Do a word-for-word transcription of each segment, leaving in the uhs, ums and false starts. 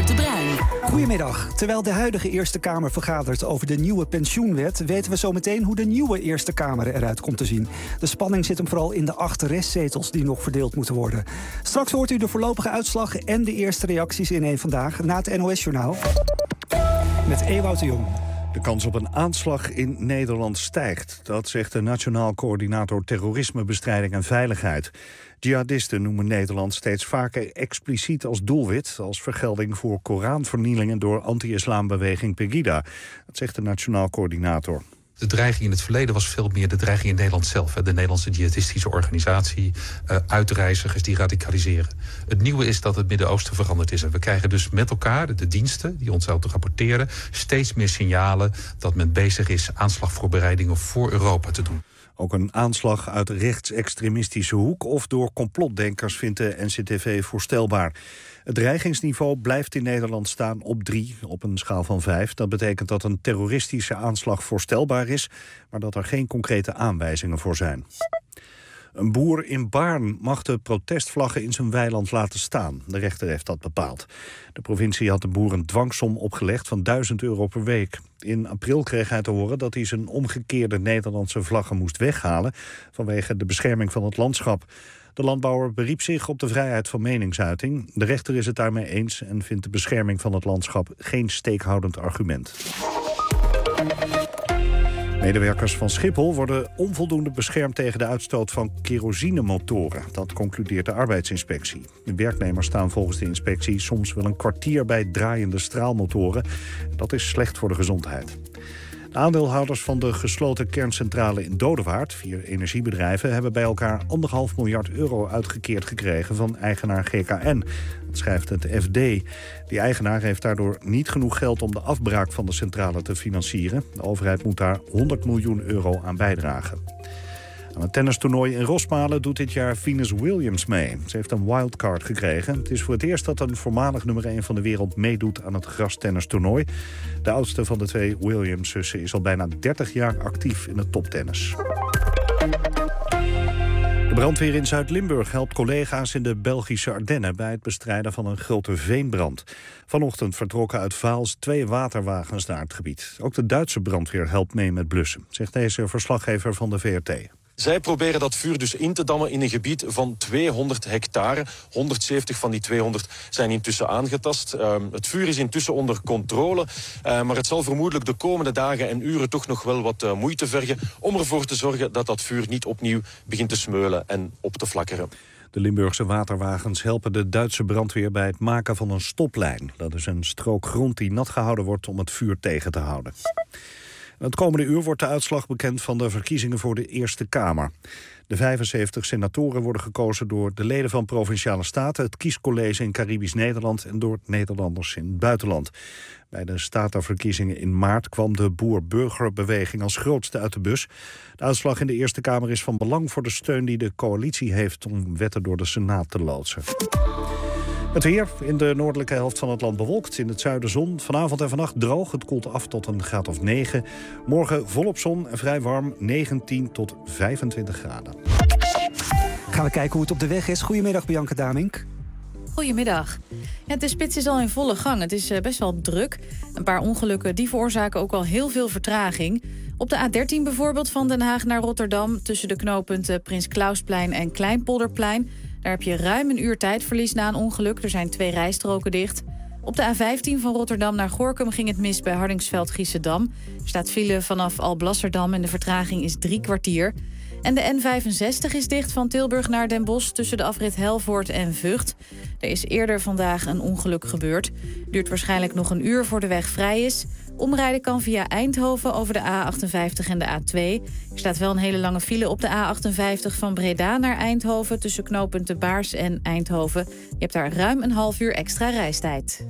Ewout de Bruin. Goedemiddag. Terwijl de huidige Eerste Kamer vergadert over de nieuwe pensioenwet, weten we zo meteen hoe de nieuwe Eerste Kamer eruit komt te zien. De spanning zit hem vooral in de acht restzetels die nog verdeeld moeten worden. Straks hoort u de voorlopige uitslag en de eerste reacties in één Vandaag na het N O S-journaal. Met Ewout de Jong. De kans op een aanslag in Nederland stijgt. Dat zegt de Nationaal Coördinator Terrorismebestrijding en Veiligheid. Jihadisten noemen Nederland steeds vaker expliciet als doelwit, als vergelding voor Koranvernielingen door anti-islambeweging Pegida. Dat zegt de Nationaal Coördinator. De dreiging in het verleden was veel meer de dreiging in Nederland zelf. De Nederlandse jihadistische organisatie, uh, uitreizigers die radicaliseren. Het nieuwe is dat het Midden-Oosten veranderd is. En we krijgen dus met elkaar, de diensten die ons zouden rapporteren, steeds meer signalen dat men bezig is aanslagvoorbereidingen voor Europa te doen. Ook een aanslag uit rechtsextremistische hoek of door complotdenkers vindt de N C T V voorstelbaar. Het dreigingsniveau blijft in Nederland staan op drie, op een schaal van vijf. Dat betekent dat een terroristische aanslag voorstelbaar is, maar dat er geen concrete aanwijzingen voor zijn. Een boer in Baarn mag de protestvlaggen in zijn weiland laten staan. De rechter heeft dat bepaald. De provincie had de boer een dwangsom opgelegd van duizend euro per week. In april kreeg hij te horen dat hij zijn omgekeerde Nederlandse vlaggen moest weghalen vanwege de bescherming van het landschap. De landbouwer beriep zich op de vrijheid van meningsuiting. De rechter is het daarmee eens en vindt de bescherming van het landschap geen steekhoudend argument. Medewerkers van Schiphol worden onvoldoende beschermd tegen de uitstoot van kerosinemotoren. Dat concludeert de arbeidsinspectie. De werknemers staan volgens de inspectie soms wel een kwartier bij draaiende straalmotoren. Dat is slecht voor de gezondheid. De aandeelhouders van de gesloten kerncentrale in Dodewaard, vier energiebedrijven, hebben bij elkaar anderhalf miljard euro uitgekeerd gekregen van eigenaar G K N. Dat schrijft het F D. Die eigenaar heeft daardoor niet genoeg geld om de afbraak van de centrale te financieren. De overheid moet daar honderd miljoen euro aan bijdragen. Aan het tennistoernooi in Rosmalen doet dit jaar Venus Williams mee. Ze heeft een wildcard gekregen. Het is voor het eerst dat een voormalig nummer één van de wereld meedoet aan het grastennistoernooi. De oudste van de twee Williams-zussen is al bijna dertig jaar actief in het toptennis. De brandweer in Zuid-Limburg helpt collega's in de Belgische Ardennen bij het bestrijden van een grote veenbrand. Vanochtend vertrokken uit Vaals twee waterwagens naar het gebied. Ook de Duitse brandweer helpt mee met blussen, zegt deze verslaggever van de V R T. Zij proberen dat vuur dus in te dammen in een gebied van tweehonderd hectare. honderdzeventig van die tweehonderd zijn intussen aangetast. Uh, het vuur is intussen onder controle. Uh, maar het zal vermoedelijk de komende dagen en uren toch nog wel wat uh, moeite vergen om ervoor te zorgen dat dat vuur niet opnieuw begint te smeulen en op te flakkeren. De Limburgse waterwagens helpen de Duitse brandweer bij het maken van een stoplijn. Dat is een strook grond die nat gehouden wordt om het vuur tegen te houden. Het komende uur wordt de uitslag bekend van de verkiezingen voor de Eerste Kamer. De vijfenzeventig senatoren worden gekozen door de leden van Provinciale Staten, het kiescollege in Caribisch Nederland en door Nederlanders in het buitenland. Bij de statenverkiezingen in maart kwam de boer-burgerbeweging als grootste uit de bus. De uitslag in de Eerste Kamer is van belang voor de steun die de coalitie heeft om wetten door de Senaat te loodsen. Het weer in de noordelijke helft van het land bewolkt. In het zuiden zon. Vanavond en vannacht droog. Het koelt af tot een graad of negen. Morgen volop zon en vrij warm. negentien tot vijfentwintig graden. Gaan we kijken hoe het op de weg is. Goedemiddag, Bianca Damink. Goedemiddag. Ja, de spits is al in volle gang. Het is best wel druk. Een paar ongelukken die veroorzaken ook al heel veel vertraging. Op de A dertien bijvoorbeeld van Den Haag naar Rotterdam, tussen de knooppunten Prins Klausplein en Kleinpolderplein. Daar heb je ruim een uur tijdverlies na een ongeluk. Er zijn twee rijstroken dicht. Op de A vijftien van Rotterdam naar Gorinchem ging het mis bij Hardingsveld-Giessendam. Er staat file vanaf Alblasserdam en de vertraging is drie kwartier. En de N vijfenzestig is dicht van Tilburg naar Den Bosch tussen de afrit Helvoort en Vught. Er is eerder vandaag een ongeluk gebeurd. Duurt waarschijnlijk nog een uur voor de weg vrij is. Omrijden kan via Eindhoven over de A achtenvijftig en de A twee. Er staat wel een hele lange file op de A achtenvijftig van Breda naar Eindhoven tussen knooppunten Baars en Eindhoven. Je hebt daar ruim een half uur extra reistijd.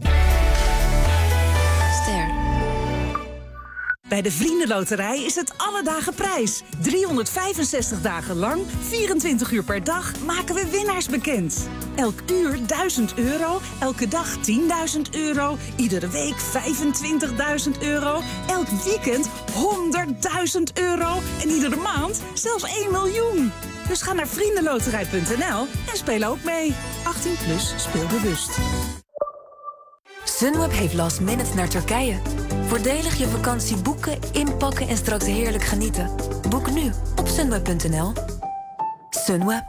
Ster. Bij de Vriendenloterij is het alle dagen prijs. driehonderdvijfenzestig dagen lang, vierentwintig uur per dag, maken we winnaars bekend. Elk uur duizend euro, elke dag tienduizend euro, iedere week vijfentwintigduizend euro, elk weekend honderdduizend euro en iedere maand zelfs één miljoen. Dus ga naar vriendenloterij punt n l en speel ook mee. achttien plus, speel bewust. Sunweb heeft last minute naar Turkije. Voordelig je vakantie boeken, inpakken en straks heerlijk genieten. Boek nu op sunweb punt n l. Sunweb.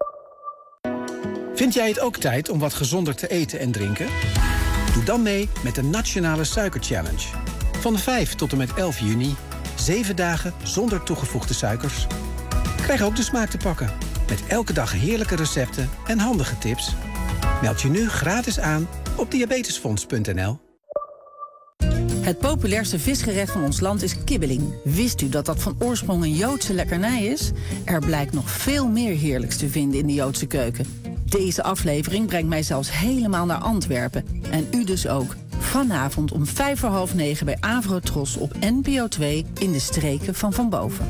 Vind jij het ook tijd om wat gezonder te eten en drinken? Doe dan mee met de Nationale Suiker Challenge. Van vijf tot en met elf juni. Zeven dagen zonder toegevoegde suikers. Krijg ook de smaak te pakken. Met elke dag heerlijke recepten en handige tips. Meld je nu gratis aan op diabetesfonds punt n l. Het populairste visgerecht van ons land is kibbeling. Wist u dat dat van oorsprong een Joodse lekkernij is? Er blijkt nog veel meer heerlijks te vinden in de Joodse keuken. Deze aflevering brengt mij zelfs helemaal naar Antwerpen. En u dus ook. Vanavond om vijf voor half negen bij Avrotros op N P O twee in de streken van Van Boven.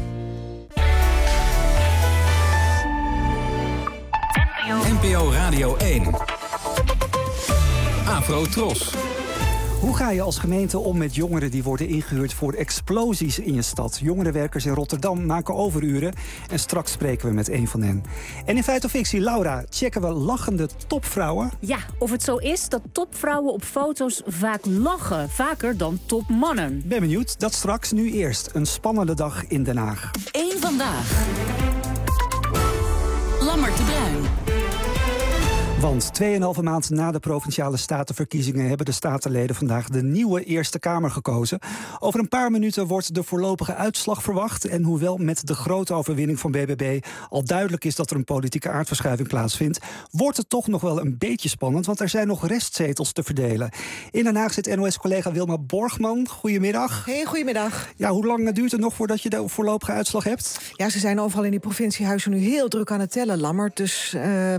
N P O Radio één. Avrotros. Hoe ga je als gemeente om met jongeren die worden ingehuurd voor explosies in je stad? Jongerenwerkers in Rotterdam maken overuren en straks spreken we met een van hen. En in Feit of Fictie, Laura, checken we lachende topvrouwen? Ja, of het zo is dat topvrouwen op foto's vaak lachen, vaker dan topmannen. Ben benieuwd, dat straks. Nu eerst een spannende dag in Den Haag. Eén vandaag. Lammert de Bruin. Want tweeënhalve maand na de Provinciale Statenverkiezingen hebben de statenleden vandaag de nieuwe Eerste Kamer gekozen. Over een paar minuten wordt de voorlopige uitslag verwacht. En hoewel met de grote overwinning van B B B al duidelijk is dat er een politieke aardverschuiving plaatsvindt, wordt het toch nog wel een beetje spannend, want er zijn nog restzetels te verdelen. In Den Haag zit N O S-collega Wilma Borgman. Goedemiddag. Hey, goedemiddag. Ja, hoe lang duurt het nog voordat je de voorlopige uitslag hebt? Ja, ze zijn overal in die provinciehuizen nu heel druk aan het tellen, Lammert. Dus uh,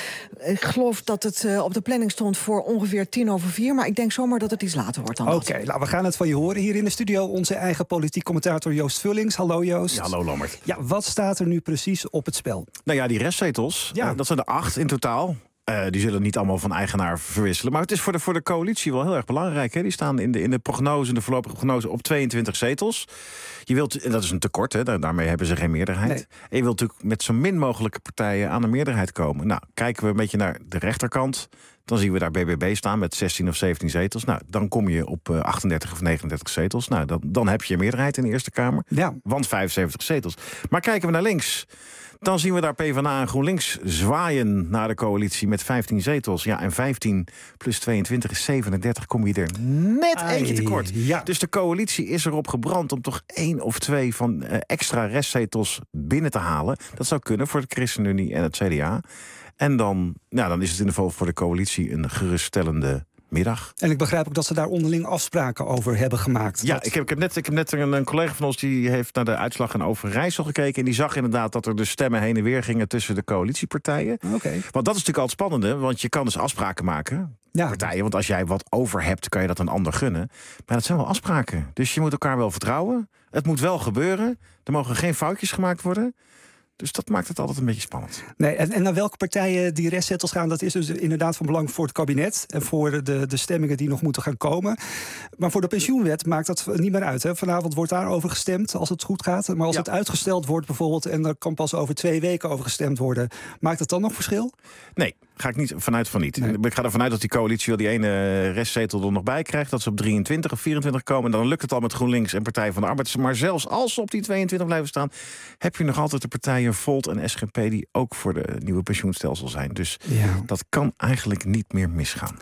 ik geloof dat het uh, op de planning stond voor ongeveer tien over vier. Maar ik denk zomaar dat het iets later wordt dan. Oké, okay, nou, we gaan het van je horen. Hier in de studio onze eigen politiek commentator Joost Vullings. Hallo Joost. Ja, hallo Lammert. Ja, wat staat er nu precies op het spel? Nou ja, die restzetels, ja. uh, dat zijn er acht in totaal. Uh, die zullen niet allemaal van eigenaar verwisselen. Maar het is voor de, voor de coalitie wel heel erg belangrijk. Hè? Die staan in de, in de prognose, in de voorlopige prognose op tweeëntwintig zetels. Je wilt, en dat is een tekort, hè? Daarmee hebben ze geen meerderheid. Nee. En je wilt natuurlijk met zo min mogelijke partijen aan een meerderheid komen. Nou, kijken we een beetje naar de rechterkant, dan zien we daar B B B staan met zestien of zeventien zetels. Nou, dan kom je op uh, achtendertig of negenendertig zetels. Nou, dan, dan heb je een meerderheid in de Eerste Kamer. Ja. Want vijfenzeventig zetels. Maar kijken we naar links, dan zien we daar PvdA en GroenLinks zwaaien naar de coalitie met vijftien zetels. Ja, en vijftien plus tweeëntwintig is zevenendertig. Kom je er net Ai, eentje tekort. Ja. Dus de coalitie is erop gebrand om toch één of twee van uh, extra restzetels binnen te halen. Dat zou kunnen voor de ChristenUnie en het C D A. En dan, nou, dan is het in ieder geval voor de coalitie een geruststellende middag. En ik begrijp ook dat ze daar onderling afspraken over hebben gemaakt. Ja, dat... ik, heb, ik heb net, ik heb net een, een collega van ons die heeft naar de uitslag in Overijssel gekeken. En die zag inderdaad dat er dus stemmen heen en weer gingen tussen de coalitiepartijen. Okay. Want dat is natuurlijk al het spannende, want je kan dus afspraken maken. Ja. Partijen, want als jij wat over hebt, kan je dat een ander gunnen. Maar dat zijn wel afspraken. Dus je moet elkaar wel vertrouwen. Het moet wel gebeuren. Er mogen geen foutjes gemaakt worden. Dus dat maakt het altijd een beetje spannend. Nee, en, en naar welke partijen die restzetels gaan, dat is dus inderdaad van belang voor het kabinet en voor de, de stemmingen die nog moeten gaan komen. Maar voor de pensioenwet maakt dat niet meer uit. Hè? Vanavond wordt daarover gestemd als het goed gaat. Maar als ja. het uitgesteld wordt bijvoorbeeld en er kan pas over twee weken over gestemd worden, maakt het dan nog verschil? Nee. Ga ik niet vanuit van niet. Nee. Ik ga ervan uit dat die coalitie wel die ene restzetel er nog bij krijgt. Dat ze op drieëntwintig of vierentwintig komen. En dan lukt het al met GroenLinks en Partij van de Arbeid. Maar zelfs als ze op die tweeëntwintig blijven staan, heb je nog altijd de partijen Volt en S G P die ook voor de nieuwe pensioenstelsel zijn. Dus ja. dat kan eigenlijk niet meer misgaan.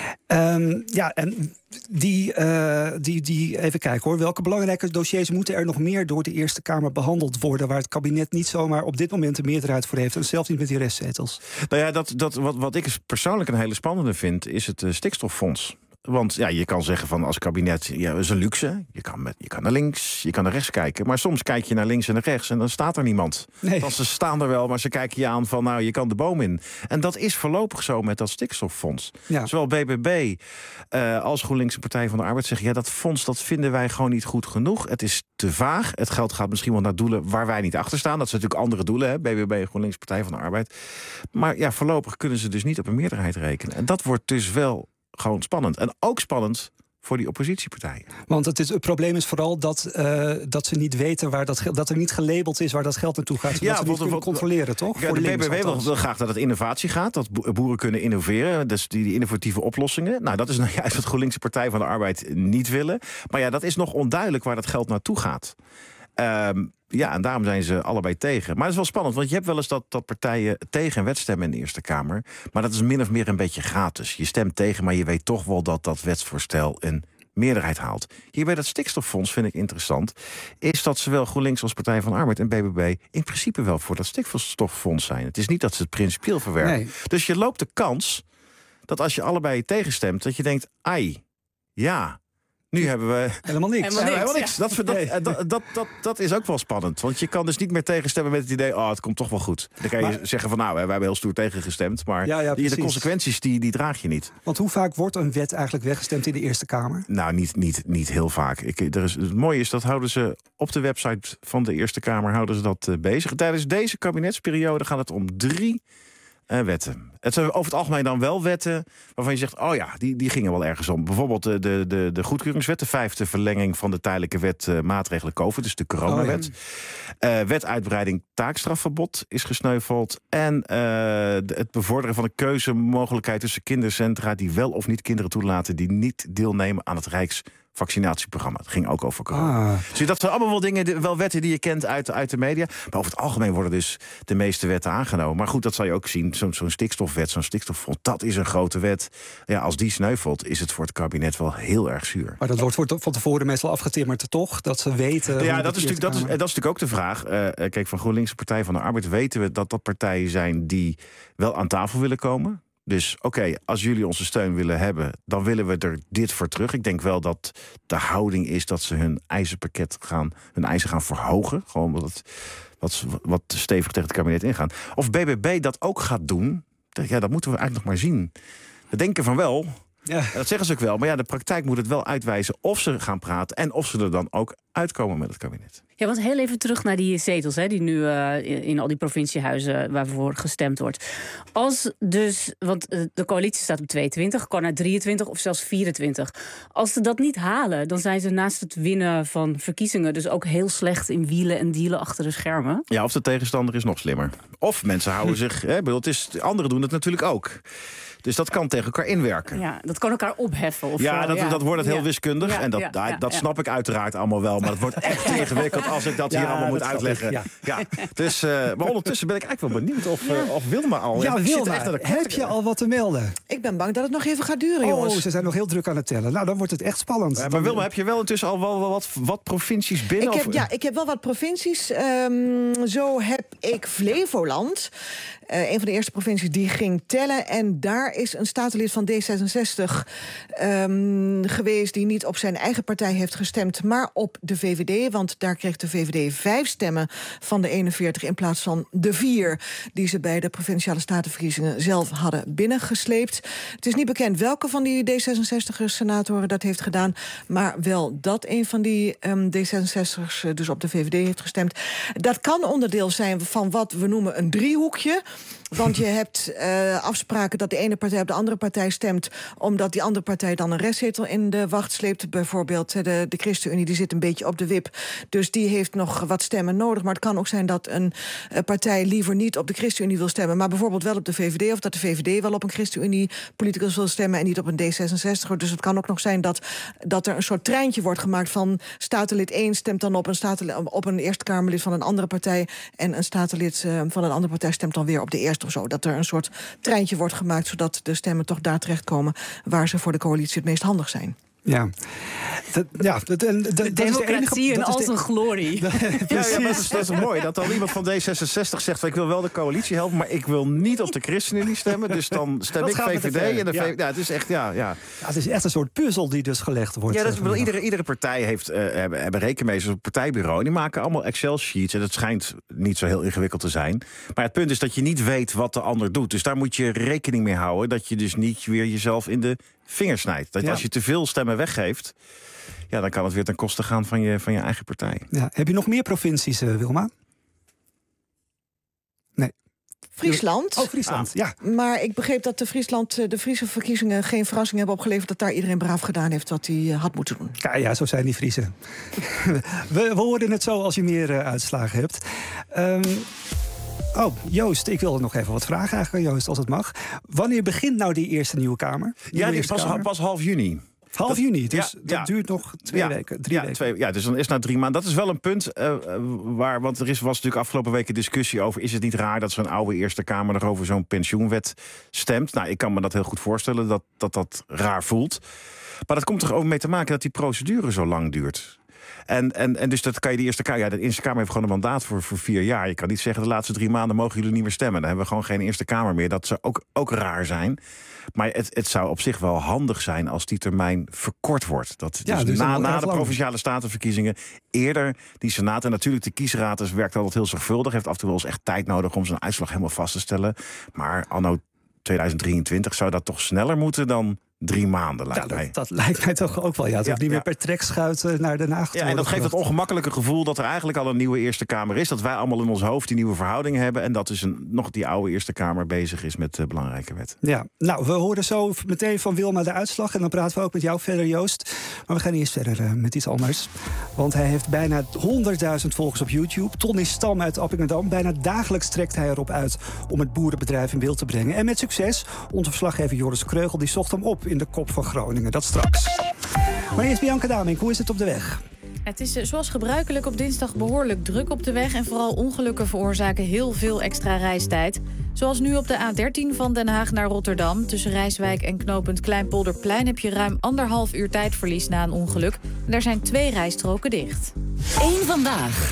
Um, ja, en die, uh, die, die, even kijken hoor. Welke belangrijke dossiers moeten er nog meer door de Eerste Kamer behandeld worden, waar het kabinet niet zomaar op dit moment een meerderheid voor heeft, en zelfs niet met die restzetels? Nou ja, dat, dat, wat, wat ik persoonlijk een hele spannende vind, is het uh, stikstoffonds. Want ja, je kan zeggen van als kabinet, ja, dat is een luxe. Je kan, met, je kan naar links, je kan naar rechts kijken. Maar soms kijk je naar links en naar rechts en dan staat er niemand. Nee. Want ze staan er wel, maar ze kijken je aan van nou, je kan de boom in. En dat is voorlopig zo met dat stikstoffonds. Ja. Zowel B B B uh, als GroenLinks en Partij van de Arbeid zeggen, ja, dat fonds dat vinden wij gewoon niet goed genoeg. Het is te vaag. Het geld gaat misschien wel naar doelen waar wij niet achter staan. Dat zijn natuurlijk andere doelen, hè? B B B, GroenLinks, Partij van de Arbeid. Maar ja, voorlopig kunnen ze dus niet op een meerderheid rekenen. En dat wordt dus wel gewoon spannend. En ook spannend voor die oppositiepartijen. Want het, is, het probleem is vooral dat, uh, dat ze niet weten waar dat geld, dat er niet gelabeld is waar dat geld naartoe gaat. Zodat ja, ze niet kunnen controleren, toch? Ja, de B B W wil, wil graag dat het innovatie gaat, dat boeren kunnen innoveren, dus die, die innovatieve oplossingen. Nou, dat is nou juist wat GroenLinkse Partij van de Arbeid niet willen. Maar ja, dat is nog onduidelijk waar dat geld naartoe gaat. Um, ja, en daarom zijn ze allebei tegen. Maar het is wel spannend, want je hebt wel eens dat, dat partijen tegen een wet stemmen in de Eerste Kamer. Maar dat is min of meer een beetje gratis. Je stemt tegen, maar je weet toch wel dat dat wetsvoorstel een meerderheid haalt. Hier bij dat stikstoffonds vind ik interessant, is dat zowel GroenLinks als Partij van de Arbeid en B B B in principe wel voor dat stikstoffonds zijn. Het is niet dat ze het principieel verwerpen. Nee. Dus je loopt de kans dat als je allebei tegenstemt, dat je denkt, ai, ja, nu hebben we helemaal niks. Helemaal niks. Helemaal niks. Dat, dat, nee. dat, dat, dat, dat is ook wel spannend. Want je kan dus niet meer tegenstemmen met het idee, oh, het komt toch wel goed. Dan kan je maar zeggen van, nou, wij hebben heel stoer tegengestemd. Maar ja, ja, die, de consequenties, die, die draag je niet. Want hoe vaak wordt een wet eigenlijk weggestemd in de Eerste Kamer? Nou, niet, niet, niet heel vaak. Ik, er is, het mooie is, dat houden ze op de website van de Eerste Kamer houden ze dat uh, bezig. Tijdens deze kabinetsperiode gaat het om drie Uh, wetten. Het zijn over het algemeen dan wel wetten waarvan je zegt, oh ja, die, die gingen wel ergens om. Bijvoorbeeld de, de, de, de goedkeuringswet, de vijfde verlenging van de tijdelijke wet uh, maatregelen COVID, dus de coronawet. Oh, ja. uh, wet uitbreiding taakstrafverbod is gesneuveld. En uh, de, het bevorderen van de keuzemogelijkheid tussen kindercentra die wel of niet kinderen toelaten die niet deelnemen aan het Rijks vaccinatieprogramma. Het ging ook over corona. Ah. Dus dat zijn allemaal wel dingen, wel wetten die je kent uit, uit de media. Maar over het algemeen worden dus de meeste wetten aangenomen. Maar goed, dat zal je ook zien. Zo'n zo'n stikstofwet, zo'n stikstoffonds, dat is een grote wet. Ja, als die sneuvelt, is het voor het kabinet wel heel erg zuur. Maar dat wordt van tevoren meestal afgetimmerd, toch? Dat ze weten... Ja, dat is, natuurlijk, dat, is, dat is natuurlijk ook de vraag. Uh, kijk, van GroenLinks Partij van de Arbeid weten we dat dat partijen zijn die wel aan tafel willen komen. Dus oké, okay, als jullie onze steun willen hebben, dan willen we er dit voor terug. Ik denk wel dat de houding is dat ze hun eisenpakket gaan, hun eisen gaan verhogen. Gewoon wat, wat, wat stevig tegen het kabinet ingaan. Of B B B dat ook gaat doen, ja, dat moeten we eigenlijk nog maar zien. We denken van wel, ja. Dat zeggen ze ook wel. Maar ja, de praktijk moet het wel uitwijzen of ze gaan praten en of ze er dan ook uitkomen met het kabinet. Ja, want heel even terug naar die zetels, hè, die nu uh, in, in al die provinciehuizen waarvoor gestemd wordt. Als dus, want uh, de coalitie staat op tweeëntwintig, kan naar drieëntwintig of zelfs vierentwintig. Als ze dat niet halen, dan zijn ze naast het winnen van verkiezingen dus ook heel slecht in wielen en dealen achter de schermen. Ja, of de tegenstander is nog slimmer. Of mensen houden zich, hè, bedoel, het is, anderen doen het natuurlijk ook. Dus dat kan tegen elkaar inwerken. Ja, dat kan elkaar opheffen. Of ja, zo, dat, ja, dat wordt het heel ja. wiskundig. Ja, en dat, ja, dat, ja, dat ja. snap ik uiteraard allemaal wel. Maar het wordt echt ingewikkeld als ik dat ja, hier allemaal moet dat uitleggen. Ik, ja. Ja. Dus, uh, maar ondertussen ben ik eigenlijk wel benieuwd of, uh, of Wilma al... Ja, Wilma, echt naar de heb je al wat te melden? Ik ben bang dat het nog even gaat duren, jongens. Oh, ze zijn nog heel druk aan het tellen. Nou, dan wordt het echt spannend. Uh, maar Wilma, heb je wel intussen al wel wat, wat provincies binnen? Ik heb, of? Ja, ik heb wel wat provincies. Um, zo heb ik Flevoland. Uh, een van de eerste provincies die ging tellen. En daar is een statenlid van D zesenzestig um, geweest die niet op zijn eigen partij heeft gestemd, maar op de V V D. Want daar kreeg de V V D vijf stemmen van de eenenveertig in plaats van de vier die ze bij de provinciale statenverkiezingen zelf hadden binnengesleept. Het is niet bekend welke van die D zesenzestigers-senatoren dat heeft gedaan, maar wel dat een van die um, D zesenzestigers dus op de V V D heeft gestemd. Dat kan onderdeel zijn van wat we noemen een driehoekje. Want je hebt uh, afspraken dat de ene partij op de andere partij stemt, omdat die andere partij dan een restzetel in de wacht sleept. Bijvoorbeeld de, de ChristenUnie, die zit een beetje op de wip. Dus die heeft nog wat stemmen nodig. Maar het kan ook zijn dat een uh, partij liever niet op de ChristenUnie wil stemmen, maar bijvoorbeeld wel op de V V D. Of dat de V V D wel op een ChristenUnie-politicus wil stemmen en niet op een D zesenzestig. Dus het kan ook nog zijn dat, dat er een soort treintje wordt gemaakt van statenlid één stemt dan op een, statenlid, op een Eerste Kamerlid van een andere partij en een statenlid uh, van een andere partij stemt dan weer op de eerste of zo. Dat er een soort treintje wordt gemaakt, zodat de stemmen toch daar terechtkomen waar ze voor de coalitie het meest handig zijn. Ja, dat, ja, dat, dat, dat, de democratie in al zijn glorie. Ja, ja, dat is, dat is mooi. Dat dan iemand van D zesenzestig zegt, ik wil wel de coalitie helpen, maar ik wil niet op de ChristenUnie stemmen. Dus dan stem dat ik V V D. En de ja. V V D. Ja, het is echt, ja, ja. ja, het is echt een soort puzzel die dus gelegd wordt. Ja, dat is, bedoel, iedere, iedere partij heeft, uh, hebben, hebben rekenmeesters op het partijbureau. En die maken allemaal Excel-sheets. En dat schijnt niet zo heel ingewikkeld te zijn. Maar het punt is dat je niet weet wat de ander doet. Dus daar moet je rekening mee houden. Dat je dus niet weer jezelf in de vingers snijdt. Dat ja. Als je te veel stemmen weggeeft, ja, dan kan het weer ten koste gaan van je, van je eigen partij. Ja. Heb je nog meer provincies, uh, Wilma? Nee. Friesland. Oh, Friesland, ja. Maar ik begreep dat de, Friesland, de Friese verkiezingen geen verrassing hebben opgeleverd... dat daar iedereen braaf gedaan heeft wat hij had moeten doen. Ja, ja, zo zijn die Friesen. we, we hoorden het zo als je meer uh, uitslagen hebt. Um, oh, Joost, ik wilde nog even wat vragen eigenlijk aan Joost, als het mag. Wanneer begint nou die eerste Nieuwe Kamer? Ja, die pas, pas half juni. Half dat, juni, dus ja, dat ja. duurt nog twee ja, weken, drie ja, weken. Twee, ja, dus dan is na drie maanden. Dat is wel een punt uh, waar, want er is, was natuurlijk afgelopen weken discussie over... is het niet raar dat zo'n oude Eerste Kamer nog over zo'n pensioenwet stemt? Nou, ik kan me dat heel goed voorstellen, dat dat, dat raar voelt. Maar dat komt er ook mee te maken dat die procedure zo lang duurt. En, en, en dus dat kan je de Eerste Kamer... Ja, de Eerste Kamer heeft gewoon een mandaat voor, voor vier jaar. Je kan niet zeggen, de laatste drie maanden mogen jullie niet meer stemmen. Dan hebben we gewoon geen Eerste Kamer meer. Dat zou ook, ook raar zijn. Maar het, het zou op zich wel handig zijn als die termijn verkort wordt. Dat ja, dus dus na, na de lang. Provinciale Statenverkiezingen eerder die Senaat... en natuurlijk de kiesraad werkt altijd heel zorgvuldig... heeft af en toe wel eens echt tijd nodig om zijn uitslag helemaal vast te stellen. Maar anno tweeduizend drieëntwintig zou dat toch sneller moeten dan... Drie maanden, lijkt ja, mij. Dat, dat lijkt mij toch ook wel. Ja, het ja, niet ja. meer per trekschuit naar Den Haag. Ja, en dat geeft het ongemakkelijke gevoel dat er eigenlijk al een nieuwe Eerste Kamer is. Dat wij allemaal in ons hoofd die nieuwe verhoudingen hebben. En dat dus een, nog die oude Eerste Kamer bezig is met uh, belangrijke wet. Ja, nou, we horen zo meteen van Wilma de uitslag. En dan praten we ook met jou verder, Joost. Maar we gaan eerst verder uh, met iets anders. Want hij heeft bijna honderdduizend volgers op YouTube. Tonny Stam uit Appingedam. Bijna dagelijks trekt hij erop uit om het boerenbedrijf in beeld te brengen. En met succes. Onze verslaggever Joris Kreugel die zocht hem op in de kop van Groningen. Dat straks. Maar eerst Bianca Damink, hoe is het op de weg? Het is zoals gebruikelijk op dinsdag behoorlijk druk op de weg... en vooral ongelukken veroorzaken heel veel extra reistijd. Zoals nu op de A dertien van Den Haag naar Rotterdam. Tussen Rijswijk en knooppunt Kleinpolderplein... heb je ruim anderhalf uur tijdverlies na een ongeluk. En daar zijn twee rijstroken dicht. Eén vandaag.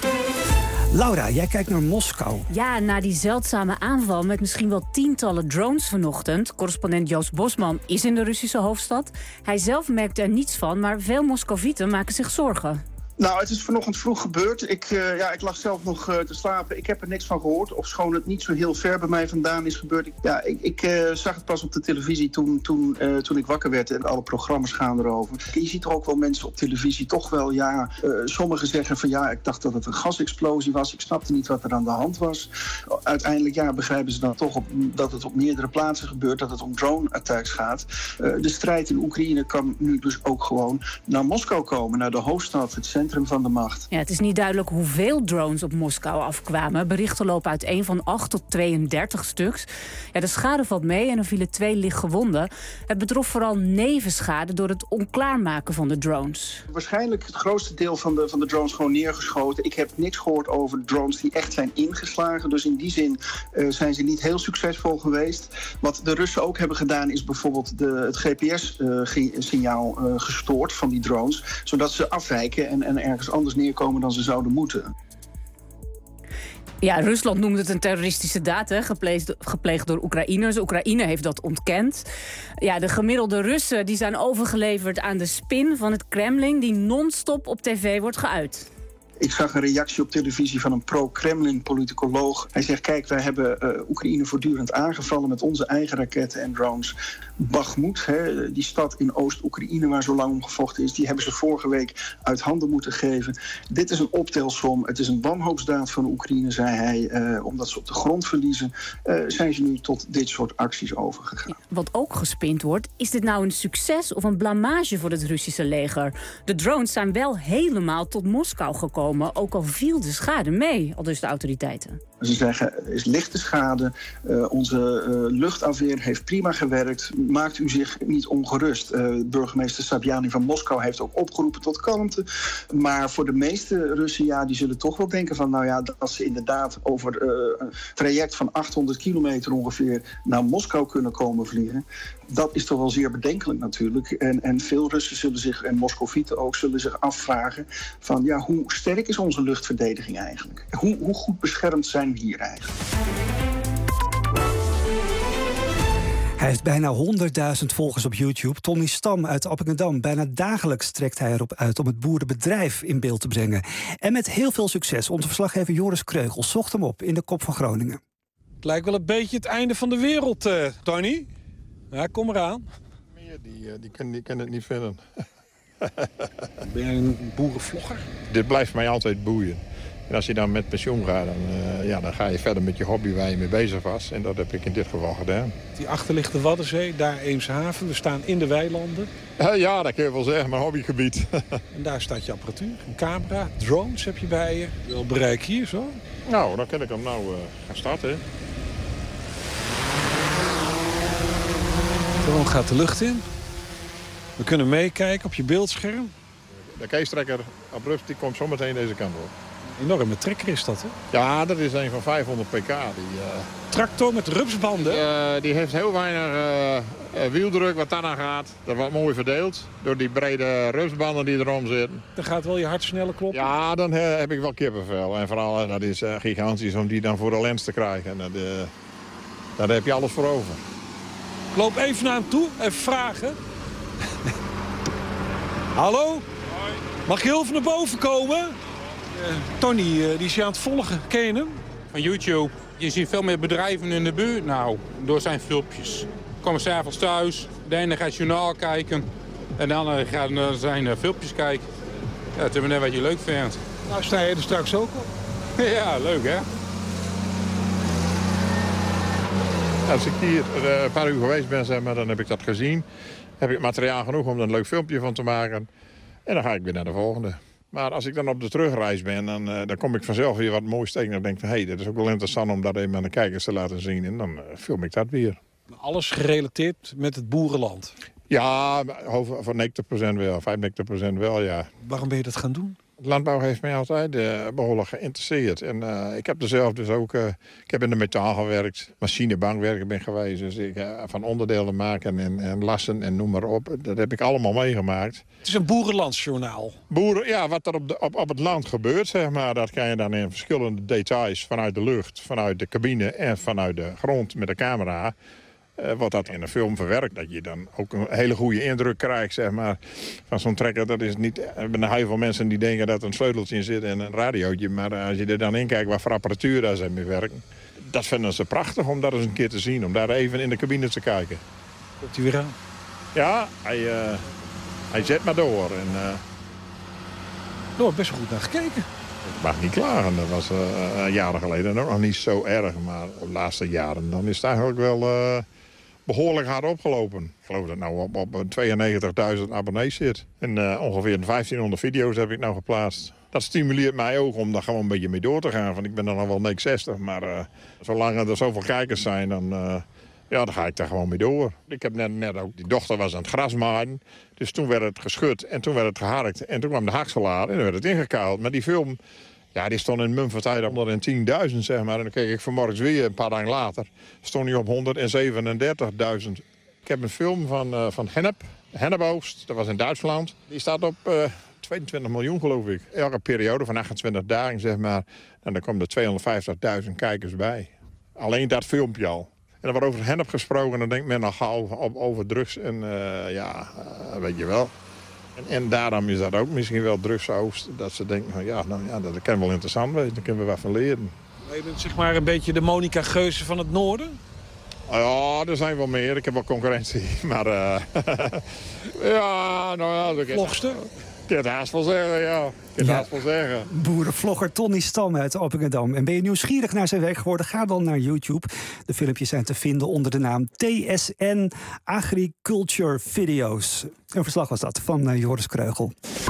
Laura, jij kijkt naar Moskou. Ja, na die zeldzame aanval met misschien wel tientallen drones vanochtend. Correspondent Joost Bosman is in de Russische hoofdstad. Hij zelf merkt er niets van, maar veel Moscovieten maken zich zorgen. Nou, het is vanochtend vroeg gebeurd. Ik, uh, ja, ik lag zelf nog uh, te slapen. Ik heb er niks van gehoord. Ofschoon het niet zo heel ver bij mij vandaan is gebeurd. Ik, ja, ik, ik uh, zag het pas op de televisie toen, toen, uh, toen ik wakker werd. En alle programma's gaan erover. Je ziet er ook wel mensen op televisie toch wel... ja, uh, sommigen zeggen van ja, ik dacht dat het een gasexplosie was. Ik snapte niet wat er aan de hand was. Uiteindelijk ja, begrijpen ze dan toch op, dat het op meerdere plaatsen gebeurt. Dat het om drone-attacks gaat. Uh, de strijd in Oekraïne kan nu dus ook gewoon naar Moskou komen. Naar de hoofdstad, het centrum van de macht. Ja, het is niet duidelijk hoeveel drones op Moskou afkwamen. Berichten lopen uiteen van acht tot tweeëndertig stuks. Ja, de schade valt mee en er vielen twee lichtgewonden. Het betrof vooral nevenschade door het onklaarmaken van de drones. Waarschijnlijk het grootste deel van de, van de drones gewoon neergeschoten. Ik heb niks gehoord over drones die echt zijn ingeslagen. Dus in die zin uh, zijn ze niet heel succesvol geweest. Wat de Russen ook hebben gedaan is bijvoorbeeld de, het G P S-signaal uh, uh, gestoord van die drones. Zodat ze afwijken en, en ergens anders neerkomen dan ze zouden moeten. Ja, Rusland noemde het een terroristische daad, hè, gepleegd, gepleegd door Oekraïners. Oekraïne heeft dat ontkend. Ja, de gemiddelde Russen die zijn overgeleverd aan de spin van het Kremlin... die non-stop op tv wordt geuit. Ik zag een reactie op televisie van een pro-Kremlin-politicoloog. Hij zegt, kijk, wij hebben uh, Oekraïne voortdurend aangevallen... met onze eigen raketten en drones. Bakhmut, hè, die stad in Oost-Oekraïne waar zo lang om gevochten is... die hebben ze vorige week uit handen moeten geven. Dit is een optelsom. Het is een wanhoopsdaad van Oekraïne, zei hij. Uh, omdat ze op de grond verliezen, uh, zijn ze nu tot dit soort acties overgegaan. Ja, wat ook gespind wordt, is dit nou een succes of een blamage voor het Russische leger? De drones zijn wel helemaal tot Moskou gekomen... ook al viel de schade mee, aldus de autoriteiten. Ze zeggen, er is lichte schade, uh, onze uh, luchtafweer heeft prima gewerkt... maakt u zich niet ongerust. Uh, burgemeester Sabjani van Moskou heeft ook opgeroepen tot kalmte. Maar voor de meeste Russen, ja, die zullen toch wel denken van... nou ja, dat ze inderdaad over uh, een traject van achthonderd kilometer ongeveer... naar Moskou kunnen komen vliegen. Dat is toch wel zeer bedenkelijk natuurlijk. En, en veel Russen zullen zich, en Moscovieten ook, zullen zich afvragen... van ja, hoe sterk is onze luchtverdediging eigenlijk? Hoe, hoe goed beschermd zijn we hier eigenlijk? Hij heeft bijna honderdduizend volgers op YouTube. Tonny Stam uit Appingedam. Bijna dagelijks trekt hij erop uit om het boerenbedrijf in beeld te brengen. En met heel veel succes. Onze verslaggever Joris Kreugel zocht hem op in de kop van Groningen. Het lijkt wel een beetje het einde van de wereld, uh, Tony. Ja, kom eraan. Meer die, die, kunnen, die kunnen het niet vinden. Ben jij een boerenvlogger? Dit blijft mij altijd boeien. En als je dan met pensioen gaat, dan, uh, ja, dan ga je verder met je hobby waar je mee bezig was. En dat heb ik in dit geval gedaan. Die achterliggende Waddenzee, daar Eemshaven. We staan in de weilanden. Uh, ja, dat kun je wel zeggen, mijn hobbygebied. En daar staat je apparatuur, een camera, drones heb je bij je. Wel bereik hier zo. Nou, dan kan ik hem nou uh, gaan starten. De drone gaat de lucht in. We kunnen meekijken op je beeldscherm. De keistrekker abrupt die komt zometeen deze kant op. Een enorme trekker is dat, hè? Ja, dat is een van vijfhonderd pk. Die, uh... Tractor met rupsbanden? Uh, die heeft heel weinig uh, uh, wieldruk wat daarna gaat. Dat wordt mooi verdeeld door die brede rupsbanden die erom zitten. Dan gaat wel je hart sneller kloppen? Ja, dan uh, heb ik wel kippenvel. En vooral, uh, dat is uh, gigantisch om die dan voor de lens te krijgen. En dat, uh, daar heb je alles voor over. Ik loop even naar hem toe, even vragen. Hallo? Hoi. Mag je heel even naar boven komen? Uh, Tony, uh, die is je aan het volgen. Ken je hem? Van YouTube. Je ziet veel meer bedrijven in de buurt nou, door zijn filmpjes. Ik kom 's avonds thuis, de ene gaat journaal kijken en de andere gaat naar zijn uh, filmpjes kijken. Ja, het is maar net wat je leuk vindt. Nou, sta je er straks ook op? Ja, leuk hè? Als ik hier een paar uur geweest ben, zeg maar, dan heb ik dat gezien. Heb ik materiaal genoeg om er een leuk filmpje van te maken. En dan ga ik weer naar de volgende. Maar als ik dan op de terugreis ben, dan, uh, dan kom ik vanzelf weer wat moois tegen. Dan denk ik van, hé, hey, dit is ook wel interessant om dat even aan de kijkers te laten zien. En dan uh, film ik dat weer. Alles gerelateerd met het boerenland? Ja, voor negentig procent wel, vijfennegentig procent wel, ja. Waarom ben je dat gaan doen? Landbouw heeft mij altijd uh, behoorlijk geïnteresseerd. En uh, ik heb er zelf dus ook... Uh, ik heb in de metaal gewerkt, machinebankwerker ben geweest. Dus ik, uh, van onderdelen maken en, en lassen en noem maar op. Dat heb ik allemaal meegemaakt. Het is een boerenlandsjournaal. Boeren, ja, wat er op, de, op, op het land gebeurt, zeg maar. Dat kan je dan in verschillende details vanuit de lucht, vanuit de cabine en vanuit de grond met de camera... Uh, wordt dat in een film verwerkt. Dat je dan ook een hele goede indruk krijgt, zeg maar. Van zo'n trekker, dat is niet... Er zijn heel veel mensen die denken dat er een sleuteltje in zit en een radiootje. Maar uh, als je er dan in kijkt wat voor apparatuur daar zijn mee werken... dat vinden ze prachtig om dat eens een keer te zien. Om daar even in de cabine te kijken. Komt hij weer aan? Ja, hij, uh, hij zet maar door. En, uh... Er wordt best wel goed naar gekeken. Ik mag niet klagen. Dat was uh, jaren geleden ook nog niet zo erg. Maar de laatste jaren dan is het eigenlijk wel... Uh... behoorlijk hard opgelopen. Ik geloof dat het nou op, op tweeënnegentigduizend abonnees zit. En uh, ongeveer vijftienhonderd video's heb ik nou geplaatst. Dat stimuleert mij ook om daar gewoon een beetje mee door te gaan. Want ik ben dan al wel nek zestig. Maar uh, zolang er zoveel kijkers zijn, dan, uh, ja, dan ga ik daar gewoon mee door. Ik heb net, net ook... Die dochter was aan het gras maaien. Dus toen werd het geschud en toen werd het geharkt. En toen kwam de hakselaar en dan werd het ingekuild. Maar die film... Ja, die stond in mumvertijd op honderdtienduizend, zeg maar. En dan keek ik vanmorgens weer, een paar dagen later... stond hij op honderdzevenendertigduizend. Ik heb een film van, uh, van Hennep, Hennepoogst. Dat was in Duitsland. Die staat op uh, tweeëntwintig miljoen, geloof ik. Elke periode van achtentwintig dagen, zeg maar. En dan komen er tweehonderdvijftigduizend kijkers bij. Alleen dat filmpje al. En dan wordt over Hennep gesproken. Dan denkt men al gauw op, over drugs. En uh, ja, uh, weet je wel... En, en daarom is dat ook misschien wel drugsoogst. Dat ze denken, van, ja, nou, ja, dat kan wel interessant zijn. Daar kunnen we wat van leren. Je bent zeg maar een beetje de Monica Geuze van het noorden? Ja, er zijn wel meer. Ik heb wel concurrentie. Maar uh, ja, nou ja... Vlogster? Ik kan het haast wel zeggen, ja. Ik kan het haast wel zeggen. Boerenvlogger Tonny Stam uit Oppingedam. En ben je nieuwsgierig naar zijn werk geworden? Ga dan naar YouTube. De filmpjes zijn te vinden onder de naam T S N Agriculture Video's. Een verslag was dat van uh, Joris Kreugel.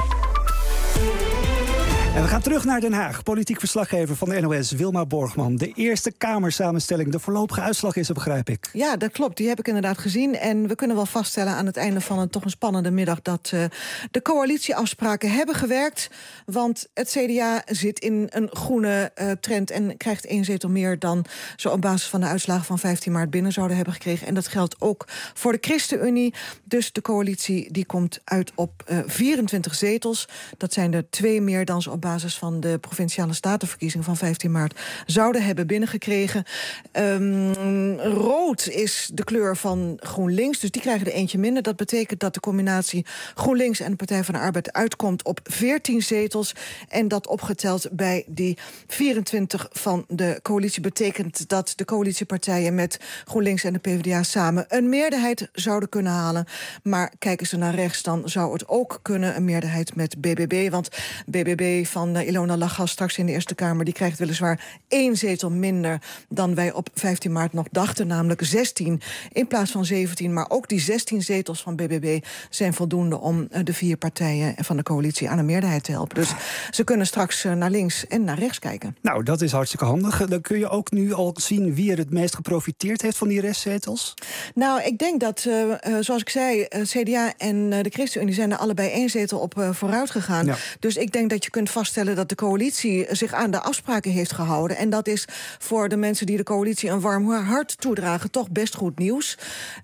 En we gaan terug naar Den Haag. Politiek verslaggever van de N O S, Wilma Borgman. De Eerste Kamersamenstelling. De voorlopige uitslag is er, begrijp ik. Ja, dat klopt. Die heb ik inderdaad gezien. En we kunnen wel vaststellen aan het einde van een toch een spannende middag... dat uh, de coalitieafspraken hebben gewerkt. Want het C D A zit in een groene uh, trend... en krijgt één zetel meer dan ze op basis van de uitslagen van vijftien maart binnen zouden hebben gekregen. En dat geldt ook voor de ChristenUnie. Dus de coalitie die komt uit op uh, vierentwintig zetels. Dat zijn er twee meer dan ze op basis van de Provinciale Statenverkiezingen van vijftien maart zouden hebben binnengekregen. Um, rood is de kleur van GroenLinks, dus die krijgen er eentje minder. Dat betekent dat de combinatie GroenLinks en de Partij van de Arbeid uitkomt op veertien zetels. En dat opgeteld bij die vierentwintig van de coalitie betekent dat de coalitiepartijen met GroenLinks en de P v d A samen een meerderheid zouden kunnen halen. Maar kijken ze naar rechts, dan zou het ook kunnen een meerderheid met B B B. Want B B B, van uh, Ilona Lagas straks in de Eerste Kamer... die krijgt weliswaar één zetel minder dan wij op vijftien maart nog dachten... namelijk zestien in plaats van zeventien. Maar ook die zestien zetels van B B B zijn voldoende... om uh, de vier partijen van de coalitie aan een meerderheid te helpen. Dus ze kunnen straks uh, naar links en naar rechts kijken. Nou, dat is hartstikke handig. Dan kun je ook nu al zien wie er het meest geprofiteerd heeft van die restzetels? Nou, ik denk dat, uh, uh, zoals ik zei, uh, C D A en uh, de ChristenUnie zijn er allebei één zetel op uh, vooruit gegaan. Ja. Dus ik denk dat je kunt vaststellen dat de coalitie zich aan de afspraken heeft gehouden. En dat is voor de mensen die de coalitie een warm hart toedragen toch best goed nieuws.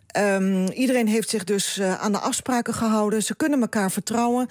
Um, iedereen heeft zich dus uh, aan de afspraken gehouden. Ze kunnen elkaar vertrouwen.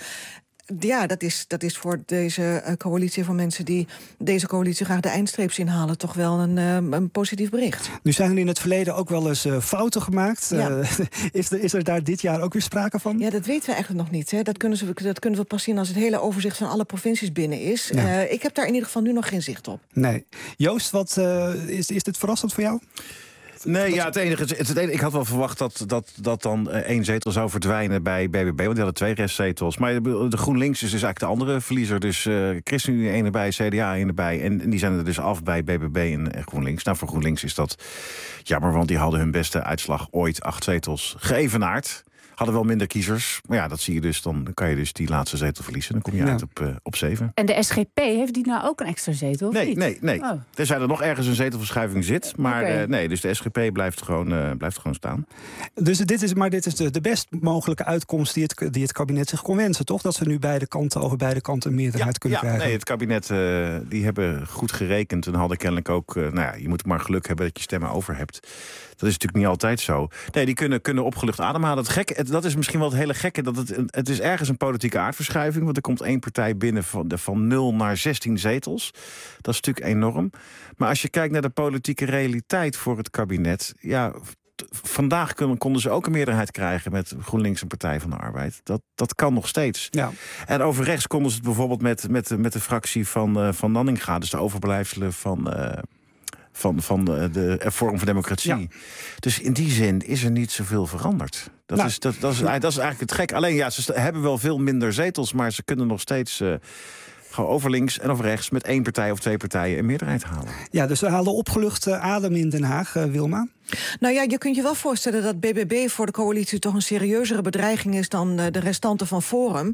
Ja, dat is, dat is voor deze uh, coalitie, voor mensen die deze coalitie graag de eindstreep zien halen, toch wel een, uh, een positief bericht. Nu zijn er in het verleden ook wel eens uh, fouten gemaakt. Ja. Uh, is, er, is er daar dit jaar ook weer sprake van? Ja, dat weten we eigenlijk nog niet. Hè. Dat, kunnen ze, dat kunnen we pas zien als het hele overzicht van alle provincies binnen is. Ja. Uh, ik heb daar in ieder geval nu nog geen zicht op. Nee. Joost, wat, uh, is, is dit verrassend voor jou? Nee, ja, het enige, het, het enige, ik had wel verwacht dat, dat, dat dan uh, één zetel zou verdwijnen bij B B B, want die hadden twee restzetels. Maar de, de GroenLinks is dus eigenlijk de andere verliezer. Dus uh, ChristenUnie één erbij, C D A één erbij. En, en die zijn er dus af bij B B B en, en GroenLinks. Nou, voor GroenLinks is dat jammer, want die hadden hun beste uitslag ooit acht zetels geëvenaard. Hadden wel minder kiezers. Maar ja, dat zie je dus. Dan kan je dus die laatste zetel verliezen. Dan kom je ja. uit op, uh, op zeven. En de S G P, heeft die nou ook een extra zetel? Of nee, niet? nee, nee. Oh. Tenzij er nog ergens een zetelverschuiving zit. Maar okay. uh, nee, dus de S G P blijft gewoon, uh, blijft gewoon staan. Dus dit is, maar dit is de, de best mogelijke uitkomst die het, die het kabinet zich kon wensen, toch? Dat ze nu beide kanten, over beide kanten een meerderheid ja, kunnen ja, krijgen. Nee, het kabinet, uh, die hebben goed gerekend. En hadden kennelijk ook, uh, nou ja, je moet maar geluk hebben dat je stemmen over hebt. Dat is natuurlijk niet altijd zo. Nee, die kunnen, kunnen opgelucht ademhalen. Het gekke, het, dat is misschien wel het hele gekke. Dat het, het is ergens een politieke aardverschuiving. Want er komt één partij binnen van, van nul naar zestien zetels. Dat is natuurlijk enorm. Maar als je kijkt naar de politieke realiteit voor het kabinet. Ja, vandaag konden, konden ze ook een meerderheid krijgen met GroenLinks en Partij van de Arbeid. Dat, dat kan nog steeds. Ja. En over rechts konden ze het bijvoorbeeld met, met, met de fractie van, uh, van Nanninga. Dus de overblijfselen van... Uh, Van, van de, de vorm van democratie. Ja. Dus in die zin is er niet zoveel veranderd. Dat, nou, is, dat, dat, is, dat is eigenlijk het gek. Alleen ja, ze hebben wel veel minder zetels, maar ze kunnen nog steeds uh, gewoon over links en over rechts met één partij of twee partijen een meerderheid halen. Ja, dus we halen opgelucht uh, adem in Den Haag, uh, Wilma. Nou ja, je kunt je wel voorstellen dat B B B voor de coalitie toch een serieuzere bedreiging is dan uh, de restanten van Forum.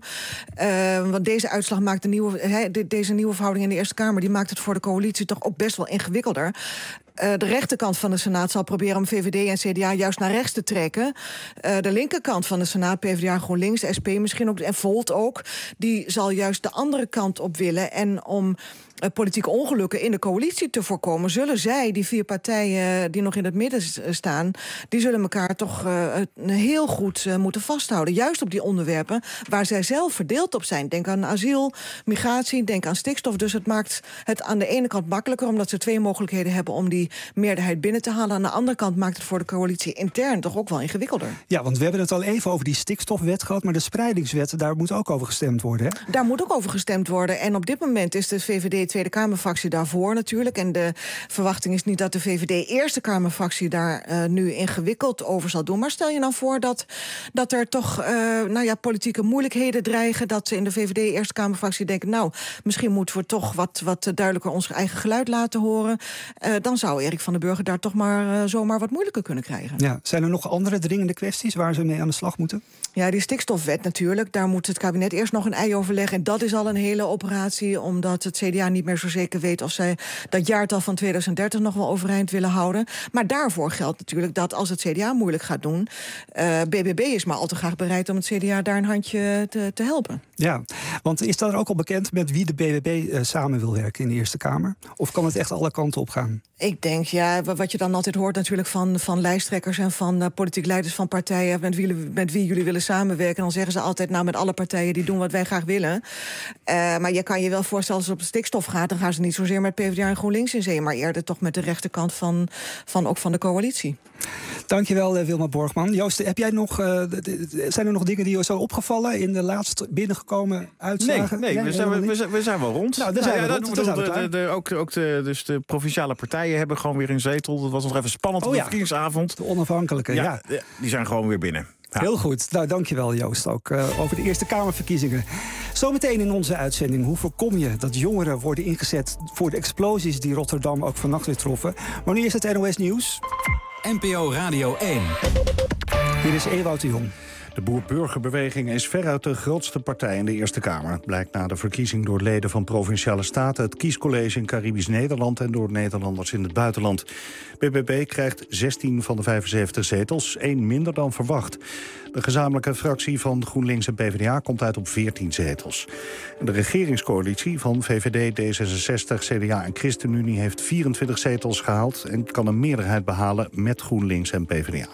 Uh, want deze uitslag maakt de nieuwe, he, de, deze nieuwe verhouding in de Eerste Kamer, die maakt het voor de coalitie toch ook best wel ingewikkelder. Uh, de rechterkant van de Senaat zal proberen om V V D en C D A juist naar rechts te trekken. Uh, de linkerkant van de Senaat, P v d A, GroenLinks, S P misschien ook, en Volt ook, die zal juist de andere kant op willen. En om uh, politieke ongelukken in de coalitie te voorkomen, zullen zij, die vier partijen die nog in het midden staan, die zullen elkaar toch uh, heel goed uh, moeten vasthouden. Juist op die onderwerpen waar zij zelf verdeeld op zijn. Denk aan asiel, migratie, denk aan stikstof. Dus het maakt het aan de ene kant makkelijker, omdat ze twee mogelijkheden hebben om die meerderheid binnen te halen. Aan de andere kant maakt het voor de coalitie intern toch ook wel ingewikkelder. Ja, want we hebben het al even over die stikstofwet gehad, maar de spreidingswet, daar moet ook over gestemd worden, hè? Daar moet ook over gestemd worden. En op dit moment is de V V D Tweede Kamerfractie daarvoor natuurlijk. En de verwachting is niet dat de V V D Eerste Kamerfractie daar uh, nu ingewikkeld over zal doen. Maar stel je nou voor dat, dat er toch uh, nou ja, politieke moeilijkheden dreigen, dat ze in de V V D Eerste Kamerfractie denken, nou, misschien moeten we toch wat, wat duidelijker ons eigen geluid laten horen. Uh, dan zou Erik van den Burger daar toch maar uh, zomaar wat moeilijker kunnen krijgen. Ja, zijn er nog andere dringende kwesties waar ze mee aan de slag moeten? Ja, die stikstofwet natuurlijk. Daar moet het kabinet eerst nog een ei over leggen. En dat is al een hele operatie, omdat het C D A niet meer zo zeker weet of zij dat jaartal van tweeduizend dertig nog wel overeind willen houden. Maar daarvoor geldt natuurlijk dat als het C D A moeilijk gaat doen, uh, B B B is maar al te graag bereid om het C D A daar een handje te, te helpen. Ja, want is dat er ook al bekend met wie de B B B uh, samen wil werken in de Eerste Kamer? Of kan het echt alle kanten op gaan? Ik denk, ja, wat je dan altijd hoort natuurlijk van, van lijsttrekkers en van uh, politiek leiders van partijen, met wie, met wie jullie willen samenwerken, dan zeggen ze altijd, nou, met alle partijen die doen wat wij graag willen. Uh, maar je kan je wel voorstellen, als het op stikstof gaat, dan gaan ze niet zozeer met P v d A en GroenLinks in zee, maar eerder toch met de rechterkant van, van ook van de coalitie. Dankjewel, Wilma Borgman. Joost, heb jij nog, uh, zijn er nog dingen die je zo opgevallen in de laatst binnengekomen uitslagen? Nee, nee, nee we, zijn, we, zijn, we zijn wel rond. Nou, daar zijn nou, we ja, rond. Dat, Dat de, de, de, ook ook de, dus de provinciale partijen hebben gewoon weer een zetel. Dat was nog even spannend oh, op de ja. verkiezingsavond. De onafhankelijke, ja, ja. Die zijn gewoon weer binnen. Ja. Heel goed. Nou, dankjewel Joost ook uh, over de Eerste Kamerverkiezingen. Zometeen in onze uitzending. Hoe voorkom je dat jongeren worden ingezet voor de explosies die Rotterdam ook vannacht weer troffen? Maar nu is het N O S Nieuws. N P O Radio één. Hier is Ewout de Jong. De Boer-Burgerbeweging is veruit de grootste partij in de Eerste Kamer. Blijkt na de verkiezing door leden van Provinciale Staten, het kiescollege in Caribisch Nederland en door Nederlanders in het buitenland. B B B krijgt zestien van de vijfenzeventig zetels, één minder dan verwacht. De gezamenlijke fractie van GroenLinks en PvdA komt uit op veertien zetels. De regeringscoalitie van V V D, D zesenzestig, C D A en ChristenUnie heeft vierentwintig zetels gehaald en kan een meerderheid behalen met GroenLinks en PvdA.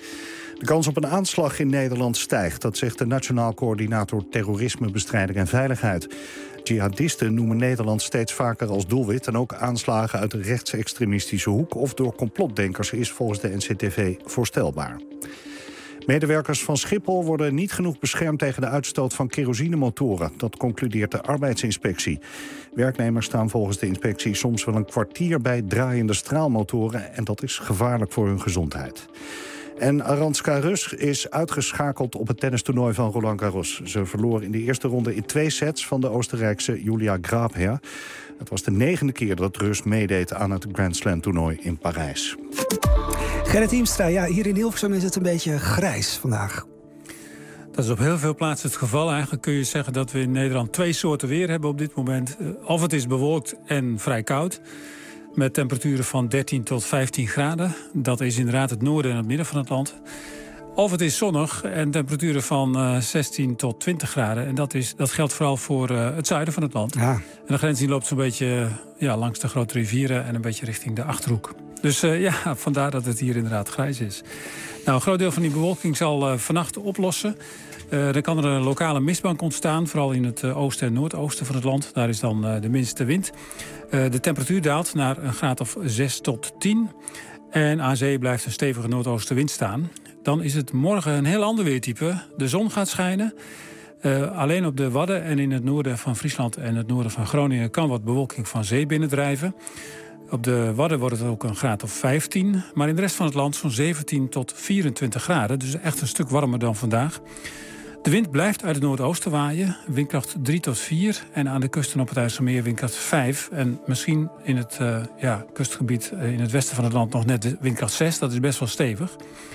De kans op een aanslag in Nederland stijgt. Dat zegt de Nationaal Coördinator Terrorismebestrijding en Veiligheid. Jihadisten noemen Nederland steeds vaker als doelwit. En ook aanslagen uit de rechtsextremistische hoek of door complotdenkers is volgens de N C T V voorstelbaar. Medewerkers van Schiphol worden niet genoeg beschermd tegen de uitstoot van kerosinemotoren. Dat concludeert de arbeidsinspectie. Werknemers staan volgens de inspectie soms wel een kwartier bij draaiende straalmotoren en dat is gevaarlijk voor hun gezondheid. En Aranska Rus is uitgeschakeld op het tennistoernooi van Roland Garros. Ze verloor in de eerste ronde in twee sets van de Oostenrijkse Julia Grabher. Het was de negende keer dat Rus meedeed aan het Grand Slam toernooi in Parijs. Gerrit Hiemstra, ja, hier in Hilversum is het een beetje grijs vandaag. Dat is op heel veel plaatsen het geval. Eigenlijk kun je zeggen dat we in Nederland twee soorten weer hebben op dit moment. Of het is bewolkt en vrij koud. Met temperaturen van dertien tot vijftien graden. Dat is inderdaad het noorden en het midden van het land. Of het is zonnig en temperaturen van uh, zestien tot twintig graden. En dat, is, dat geldt vooral voor uh, het zuiden van het land. Ja. En de grens die loopt zo'n beetje uh, ja, langs de grote rivieren en een beetje richting de Achterhoek. Dus uh, ja, vandaar dat het hier inderdaad grijs is. Nou, een groot deel van die bewolking zal uh, vannacht oplossen. Uh, er kan er een lokale mistbank ontstaan, vooral in het uh, oosten en noordoosten van het land. Daar is dan uh, de minste wind. Uh, de temperatuur daalt naar een graad of zes tot tien. En aan zee blijft een stevige noordoostenwind staan. Dan is het morgen een heel ander weertype. De zon gaat schijnen. Uh, alleen op de Wadden en in het noorden van Friesland en het noorden van Groningen kan wat bewolking van zee binnendrijven. Op de Wadden wordt het ook een graad of vijftien. Maar in de rest van het land zo'n zeventien tot vierentwintig graden. Dus echt een stuk warmer dan vandaag. De wind blijft uit het noordoosten waaien. Windkracht drie tot vier. En aan de kusten op het IJsselmeer windkracht vijf. En misschien in het uh, ja, kustgebied uh, in het westen van het land nog net windkracht zes. Dat is best wel stevig.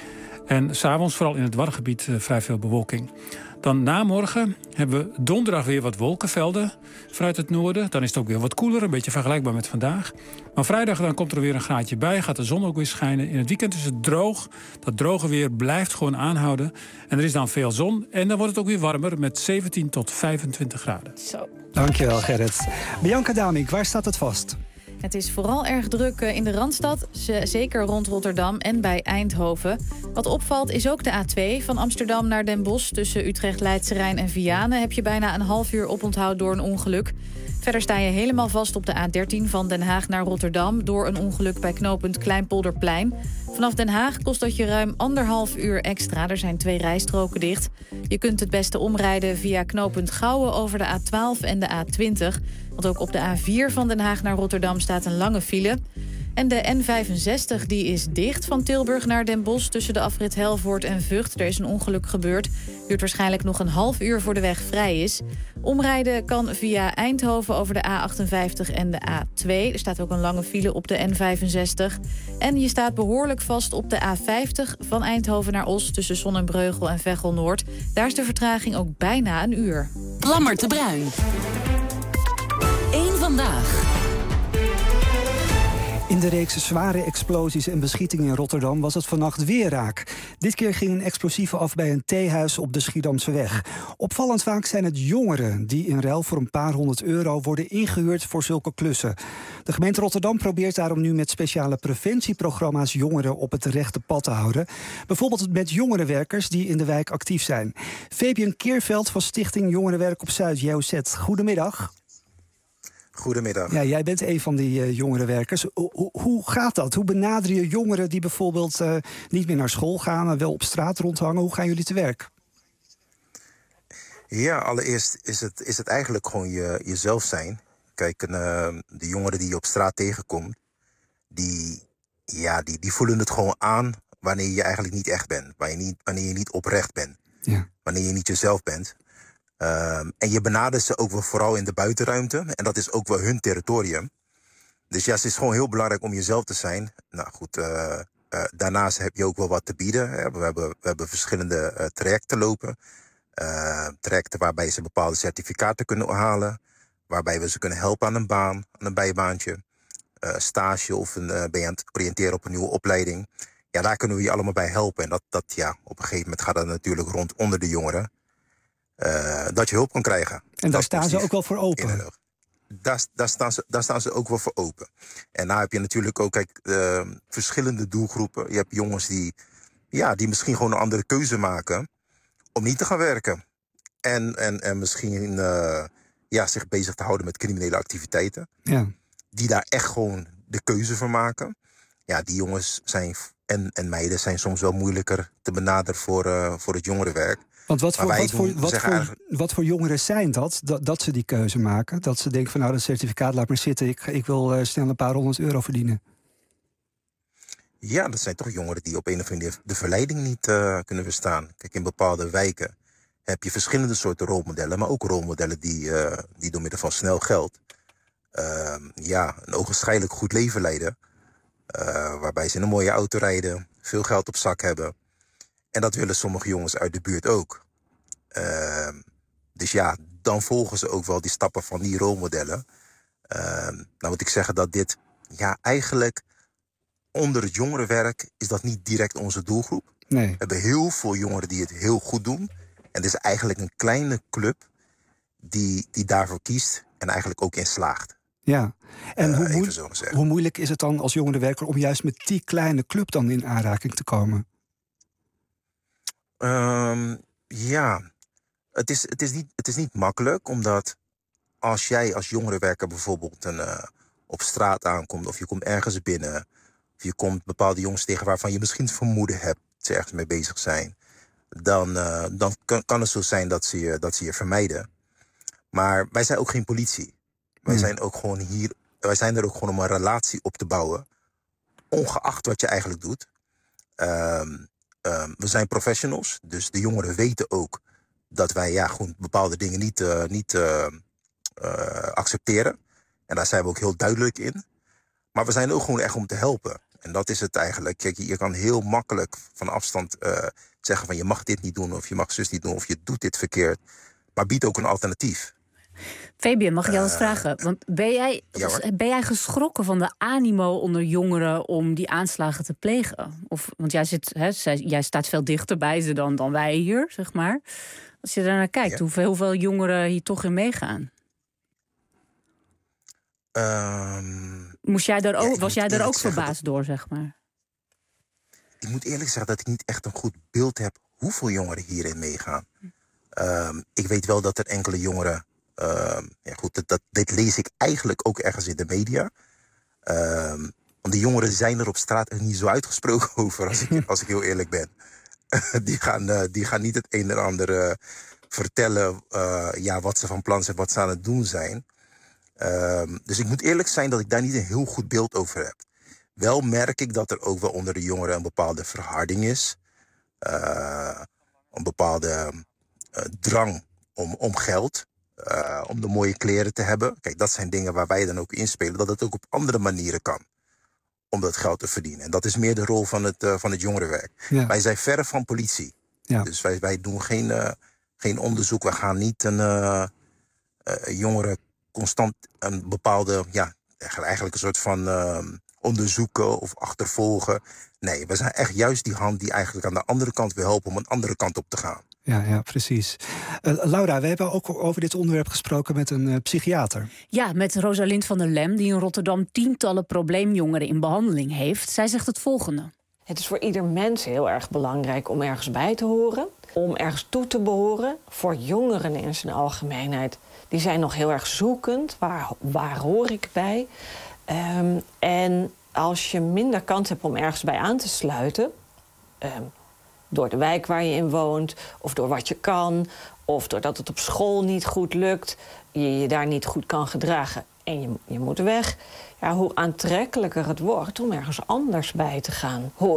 En s'avonds vooral in het Waddengebied uh, vrij veel bewolking. Dan na morgen hebben we donderdag weer wat wolkenvelden vanuit het noorden. Dan is het ook weer wat koeler, een beetje vergelijkbaar met vandaag. Maar vrijdag dan komt er weer een graadje bij, gaat de zon ook weer schijnen. In het weekend is het droog. Dat droge weer blijft gewoon aanhouden. En er is dan veel zon. En dan wordt het ook weer warmer met zeventien tot vijfentwintig graden. Zo. Dankjewel, Gerrit. Bianca Damink, waar staat het vast? Het is vooral erg druk in de Randstad, zeker rond Rotterdam en bij Eindhoven. Wat opvalt is ook de A twee van Amsterdam naar Den Bosch. Tussen Utrecht, Leidse Rijn en Vianen heb je bijna een half uur oponthoud door een ongeluk. Verder sta je helemaal vast op de A dertien van Den Haag naar Rotterdam door een ongeluk bij knooppunt Kleinpolderplein. Vanaf Den Haag kost dat je ruim anderhalf uur extra. Er zijn twee rijstroken dicht. Je kunt het beste omrijden via knooppunt Gouwen over de A twaalf en de A twintig. Want ook op de A vier van Den Haag naar Rotterdam staat een lange file. En de N vijfenzestig die is dicht van Tilburg naar Den Bosch tussen de afrit Helvoort en Vught. Er is een ongeluk gebeurd. Duurt waarschijnlijk nog een half uur voor de weg vrij is. Omrijden kan via Eindhoven over de A achtenvijftig en de A twee. Er staat ook een lange file op de N vijfenzestig. En je staat behoorlijk vast op de A vijftig van Eindhoven naar Os tussen Zonnebreugel en Veghel Noord. Daar is de vertraging ook bijna een uur. Lammert de Bruin. Eén vandaag. In de reeks zware explosies en beschietingen in Rotterdam was het vannacht weer raak. Dit keer ging een explosieve af bij een theehuis op de Schiedamseweg. Opvallend vaak zijn het jongeren die in ruil voor een paar honderd euro worden ingehuurd voor zulke klussen. De gemeente Rotterdam probeert daarom nu met speciale preventieprogramma's jongeren op het rechte pad te houden. Bijvoorbeeld met jongerenwerkers die in de wijk actief zijn. Fabian Keerveld van Stichting Jongerenwerk op Zuid, J O Z. Goedemiddag. Goedemiddag. Ja, jij bent een van die uh, jongerenwerkers. Hoe, hoe gaat dat? Hoe benader je jongeren die bijvoorbeeld uh, niet meer naar school gaan, maar wel op straat rondhangen? Hoe gaan jullie te werk? Ja, allereerst is het, is het eigenlijk gewoon je, jezelf zijn. Kijk, uh, de jongeren die je op straat tegenkomt, die, ja, die, die voelen het gewoon aan wanneer je eigenlijk niet echt bent. Wanneer je niet, wanneer je niet oprecht bent. Ja. Wanneer je niet jezelf bent. Um, en je benadert ze ook wel vooral in de buitenruimte. En dat is ook wel hun territorium. Dus ja, het is gewoon heel belangrijk om jezelf te zijn. Nou goed, uh, uh, daarnaast heb je ook wel wat te bieden. Hè. We, hebben, we hebben verschillende uh, trajecten lopen. Uh, trajecten waarbij ze bepaalde certificaten kunnen halen. Waarbij we ze kunnen helpen aan een baan, aan een bijbaantje. Uh, stage of een, uh, ben je aan het oriënteren op een nieuwe opleiding. Ja, daar kunnen we je allemaal bij helpen. En dat, dat ja, op een gegeven moment gaat dat natuurlijk rond onder de jongeren. Uh, dat je hulp kan krijgen. En daar staan ze ook wel voor open? Daar, daar, staan ze, daar staan ze ook wel voor open. En daar heb je natuurlijk ook kijk, uh, verschillende doelgroepen. Je hebt jongens die, ja, die misschien gewoon een andere keuze maken om niet te gaan werken. En, en, en misschien uh, ja, zich bezig te houden met criminele activiteiten. Ja. Die daar echt gewoon de keuze voor maken. Ja, die jongens zijn, en, en meiden zijn soms wel moeilijker te benaderen voor, uh, voor het jongerenwerk. Want wat voor, wat, doen, voor, wat, voor, eigenlijk... wat voor jongeren zijn dat, dat, dat ze die keuze maken? Dat ze denken van nou, dat certificaat laat maar zitten. Ik, ik wil uh, snel een paar honderd euro verdienen. Ja, dat zijn toch jongeren die op een of andere manier de verleiding niet uh, kunnen weerstaan. Kijk, in bepaalde wijken heb je verschillende soorten rolmodellen. Maar ook rolmodellen die, uh, die door middel van snel geld uh, ja, een ogenschijnlijk goed leven leiden. Uh, waarbij ze in een mooie auto rijden, veel geld op zak hebben. En dat willen sommige jongens uit de buurt ook. Uh, dus ja, dan volgen ze ook wel die stappen van die rolmodellen. Uh, nou moet ik zeggen dat dit, ja, eigenlijk onder het jongerenwerk is dat niet direct onze doelgroep. Nee. We hebben heel veel jongeren die het heel goed doen. En het is eigenlijk een kleine club die, die daarvoor kiest en eigenlijk ook in slaagt. Ja, en uh, hoe, moe- hoe moeilijk is het dan als jongerenwerker om juist met die kleine club dan in aanraking te komen? Um, ja, het is, het, is niet, het is niet makkelijk, omdat als jij als jongerenwerker bijvoorbeeld een, uh, op straat aankomt of je komt ergens binnen, of je komt bepaalde jongens tegen waarvan je misschien het vermoeden hebt dat ze ergens mee bezig zijn, dan, uh, dan kan, kan het zo zijn dat ze, je, dat ze je vermijden. Maar wij zijn ook geen politie. Wij Hmm. zijn ook gewoon hier, wij zijn er ook gewoon om een relatie op te bouwen, ongeacht wat je eigenlijk doet. Um, um, we zijn professionals, dus de jongeren weten ook dat wij ja, gewoon bepaalde dingen niet, uh, niet uh, uh, accepteren. En daar zijn we ook heel duidelijk in. Maar we zijn ook gewoon echt om te helpen. En dat is het eigenlijk. Kijk, je kan heel makkelijk van afstand uh, zeggen van je mag dit niet doen, of je mag zus niet doen, of je doet dit verkeerd. Maar bied ook een alternatief. Fabian, mag ik jou eens Uh, vragen? Want ben jij, ja, hoor. ben jij geschrokken van de animo onder jongeren om die aanslagen te plegen? Of, want jij, zit, hè, zij- jij staat veel dichter bij ze dan, dan wij hier, zeg maar. Als je daar naar kijkt, Ja. hoeveel, hoeveel jongeren hier toch in meegaan? Um, Moest jij daar Ja, ook, ik was moet jij daar eerlijk ook zeggen verbaasd door, zeg maar? ik moet eerlijk zeggen dat ik niet echt een goed beeld heb hoeveel jongeren hierin meegaan. Um, ik weet wel dat er enkele jongeren. Um, ja goed, dat, dat, dit lees ik eigenlijk ook ergens in de media. Um, want de jongeren zijn er op straat er niet zo uitgesproken over, als ik, als ik heel eerlijk ben. die, gaan, uh, die gaan niet het een en ander uh, vertellen uh, ja, wat ze van plan zijn, wat ze aan het doen zijn. Um, dus ik moet eerlijk zijn dat ik daar niet een heel goed beeld over heb. Wel merk ik dat er ook wel onder de jongeren een bepaalde verharding is. Uh, een bepaalde uh, drang om, om geld. Uh, om de mooie kleren te hebben. Kijk, dat zijn dingen waar wij dan ook inspelen. Dat het ook op andere manieren kan. Om dat geld te verdienen. En dat is meer de rol van het, uh, van het jongerenwerk. Ja. Wij zijn verre van politie. Ja. Dus wij, wij doen geen, uh, geen onderzoek. We gaan niet een uh, uh, jongeren constant een bepaalde, ja, eigenlijk een soort van uh, onderzoeken of achtervolgen. Nee, we zijn echt juist die hand die eigenlijk aan de andere kant wil helpen om een andere kant op te gaan. Ja, ja, precies. Uh, Laura, we hebben ook over dit onderwerp gesproken met een uh, psychiater. Ja, met Rosalind van der Lem, die in Rotterdam tientallen probleemjongeren in behandeling heeft. Zij zegt het volgende. Het is voor ieder mens heel erg belangrijk om ergens bij te horen. Om ergens toe te behoren. Voor jongeren in zijn algemeenheid. Die zijn nog heel erg zoekend. Waar, waar hoor ik bij? Um, en als je minder kans hebt om ergens bij aan te sluiten... Um, door de wijk waar je in woont, of door wat je kan... of doordat het op school niet goed lukt, je je daar niet goed kan gedragen... en je, je moet weg, ja, hoe aantrekkelijker het wordt om ergens anders bij te gaan horen.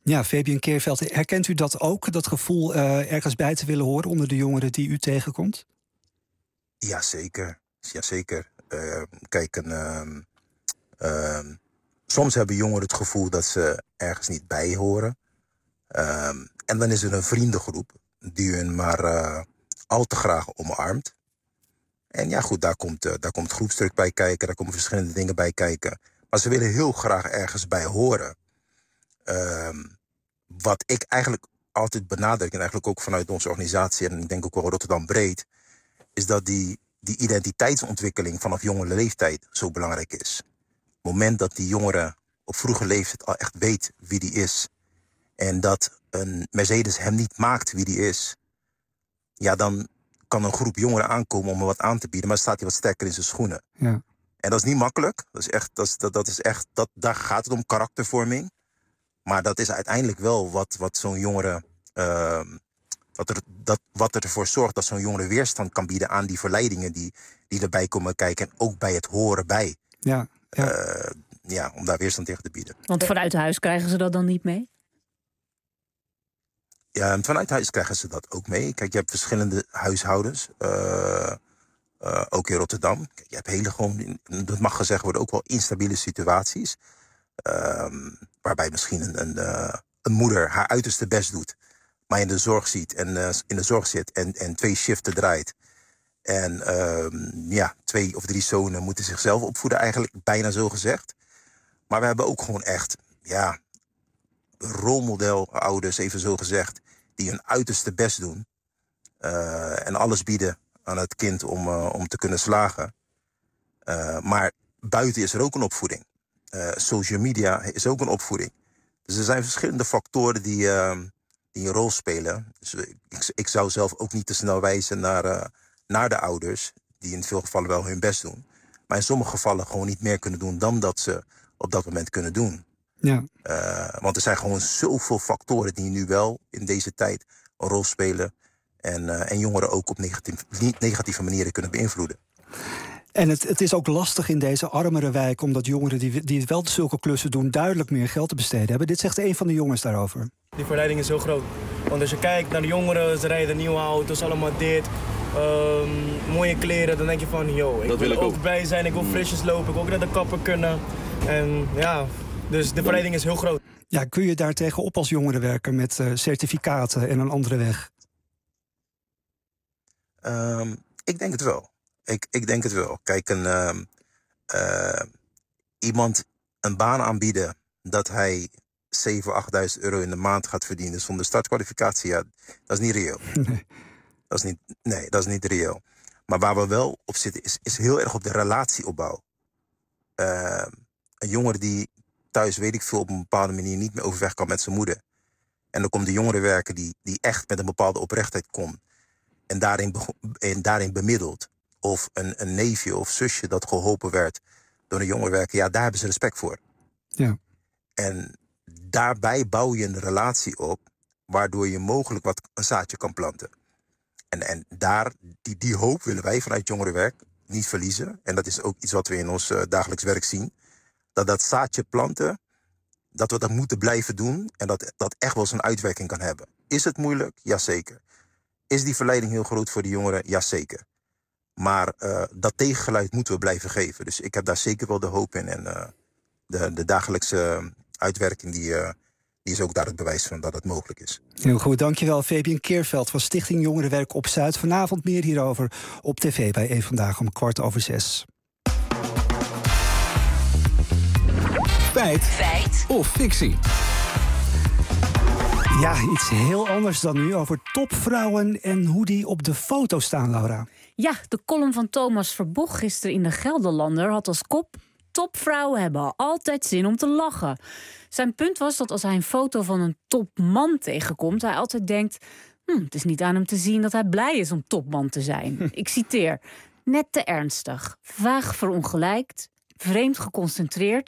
Ja, Fabian Keerveld, herkent u dat ook? Dat gevoel uh, ergens bij te willen horen onder de jongeren die u tegenkomt? Jazeker, jazeker. Uh, kijk, een, uh, uh, soms hebben jongeren het gevoel dat ze ergens niet bij horen. Uh, en dan is er een vriendengroep die hun maar uh, al te graag omarmt. En ja, goed, daar komt, uh, daar komt groepsdruk bij kijken, daar komen verschillende dingen bij kijken. Maar ze willen heel graag ergens bij horen. Uh, wat ik eigenlijk altijd benadruk, en eigenlijk ook vanuit onze organisatie, en ik denk ook wel Rotterdam breed, is dat die, die identiteitsontwikkeling vanaf jonge leeftijd zo belangrijk is. Op het moment dat die jongere op vroege leeftijd al echt weet wie die is, en dat een Mercedes hem niet maakt wie die is, ja, dan kan een groep jongeren aankomen om hem wat aan te bieden, maar staat hij wat sterker in zijn schoenen. Ja. En dat is niet makkelijk. Dat is echt, dat is, dat, dat is echt, dat, daar gaat het om, karaktervorming. Maar dat is uiteindelijk wel wat, wat zo'n jongere, uh, wat, er, dat, wat ervoor zorgt dat zo'n jongere weerstand kan bieden aan die verleidingen die, die erbij komen kijken. En ook bij het horen bij. Ja, ja. Uh, ja, om daar weerstand tegen te bieden. Want vanuit huis krijgen ze dat dan niet mee? Ja, vanuit huis krijgen ze dat ook mee. Kijk, je hebt verschillende huishoudens. Uh, uh, ook in Rotterdam. Kijk, je hebt hele gewoon, dat mag gezegd worden, ook wel instabiele situaties. Um, waarbij misschien een, een, uh, een moeder haar uiterste best doet, maar in de zorg ziet en uh, in de zorg zit en, en twee shiften draait. En um, ja, twee of drie zonen moeten zichzelf opvoeden, eigenlijk bijna zo gezegd. Maar we hebben ook gewoon echt, ja, rolmodelouders, even zo gezegd, die hun uiterste best doen. Uh, en alles bieden aan het kind om, uh, om te kunnen slagen. Uh, maar buiten is er ook een opvoeding. Uh, social media is ook een opvoeding. Dus er zijn verschillende factoren die, uh, die een rol spelen. Dus ik, ik zou zelf ook niet te snel wijzen naar, uh, naar de ouders, die in veel gevallen wel hun best doen. Maar in sommige gevallen gewoon niet meer kunnen doen dan dat ze op dat moment kunnen doen. Ja. Uh, want er zijn gewoon zoveel factoren die nu wel in deze tijd een rol spelen. En, uh, en jongeren ook op negatief, negatieve manieren kunnen beïnvloeden. En het, het is ook lastig in deze armere wijk, omdat jongeren die, die wel zulke klussen doen duidelijk meer geld te besteden hebben. Dit zegt een van de jongens daarover. Die verleiding is heel groot. Want als je kijkt naar de jongeren, ze rijden nieuwe auto's, allemaal dit. Um, mooie kleren, dan denk je van, yo, ik dat wil, wil ik ook, ook blij zijn, ik wil frisjes lopen, ik wil ook naar de kapper kunnen. En ja, dus de verleiding is heel groot. Ja, kun je daar tegenop als jongere werken met uh, certificaten en een andere weg? Um, ik denk het wel. Ik, ik denk het wel. Kijk, een, uh, uh, iemand een baan aanbieden dat hij zevenduizend, achtduizend euro in de maand gaat verdienen zonder startkwalificatie, ja, dat is niet reëel. Nee. Dat is niet, nee, dat is niet reëel. Maar waar we wel op zitten is, is heel erg op de relatieopbouw. Uh, een jongere die thuis, weet ik veel, op een bepaalde manier niet meer overweg kan met zijn moeder. En dan komt de jongere werker die, die echt met een bepaalde oprechtheid komt en daarin, en daarin bemiddelt. Of een, een neefje of zusje dat geholpen werd door een jongerenwerker, ja, daar hebben ze respect voor. Ja. En daarbij bouw je een relatie op, waardoor je mogelijk wat een zaadje kan planten. En, en daar, die, die hoop willen wij vanuit jongerenwerk niet verliezen. En dat is ook iets wat we in ons uh, dagelijks werk zien. Dat dat zaadje planten, dat we dat moeten blijven doen en dat dat echt wel zijn uitwerking kan hebben. Is het moeilijk? Jazeker. Is die verleiding heel groot voor de jongeren? Jazeker. Maar uh, dat tegengeluid moeten we blijven geven. Dus ik heb daar zeker wel de hoop in. En uh, de, de dagelijkse uitwerking die, uh, die is ook daar het bewijs van dat het mogelijk is. Heel goed, dankjewel. Fabian Keerveld van Stichting Jongerenwerk op Zuid. Vanavond meer hierover op tv bij één Vandaag om kwart over zes. Feit. Feit. Of fictie. Ja, iets heel anders dan nu over topvrouwen en hoe die op de foto staan, Laura. Ja, de column van Thomas Verboeg gisteren in de Gelderlander had als kop: topvrouwen hebben altijd zin om te lachen. Zijn punt was dat als hij een foto van een topman tegenkomt, hij altijd denkt: hm, het is niet aan hem te zien dat hij blij is om topman te zijn. Ik citeer: net te ernstig, vaag verongelijkt, vreemd geconcentreerd,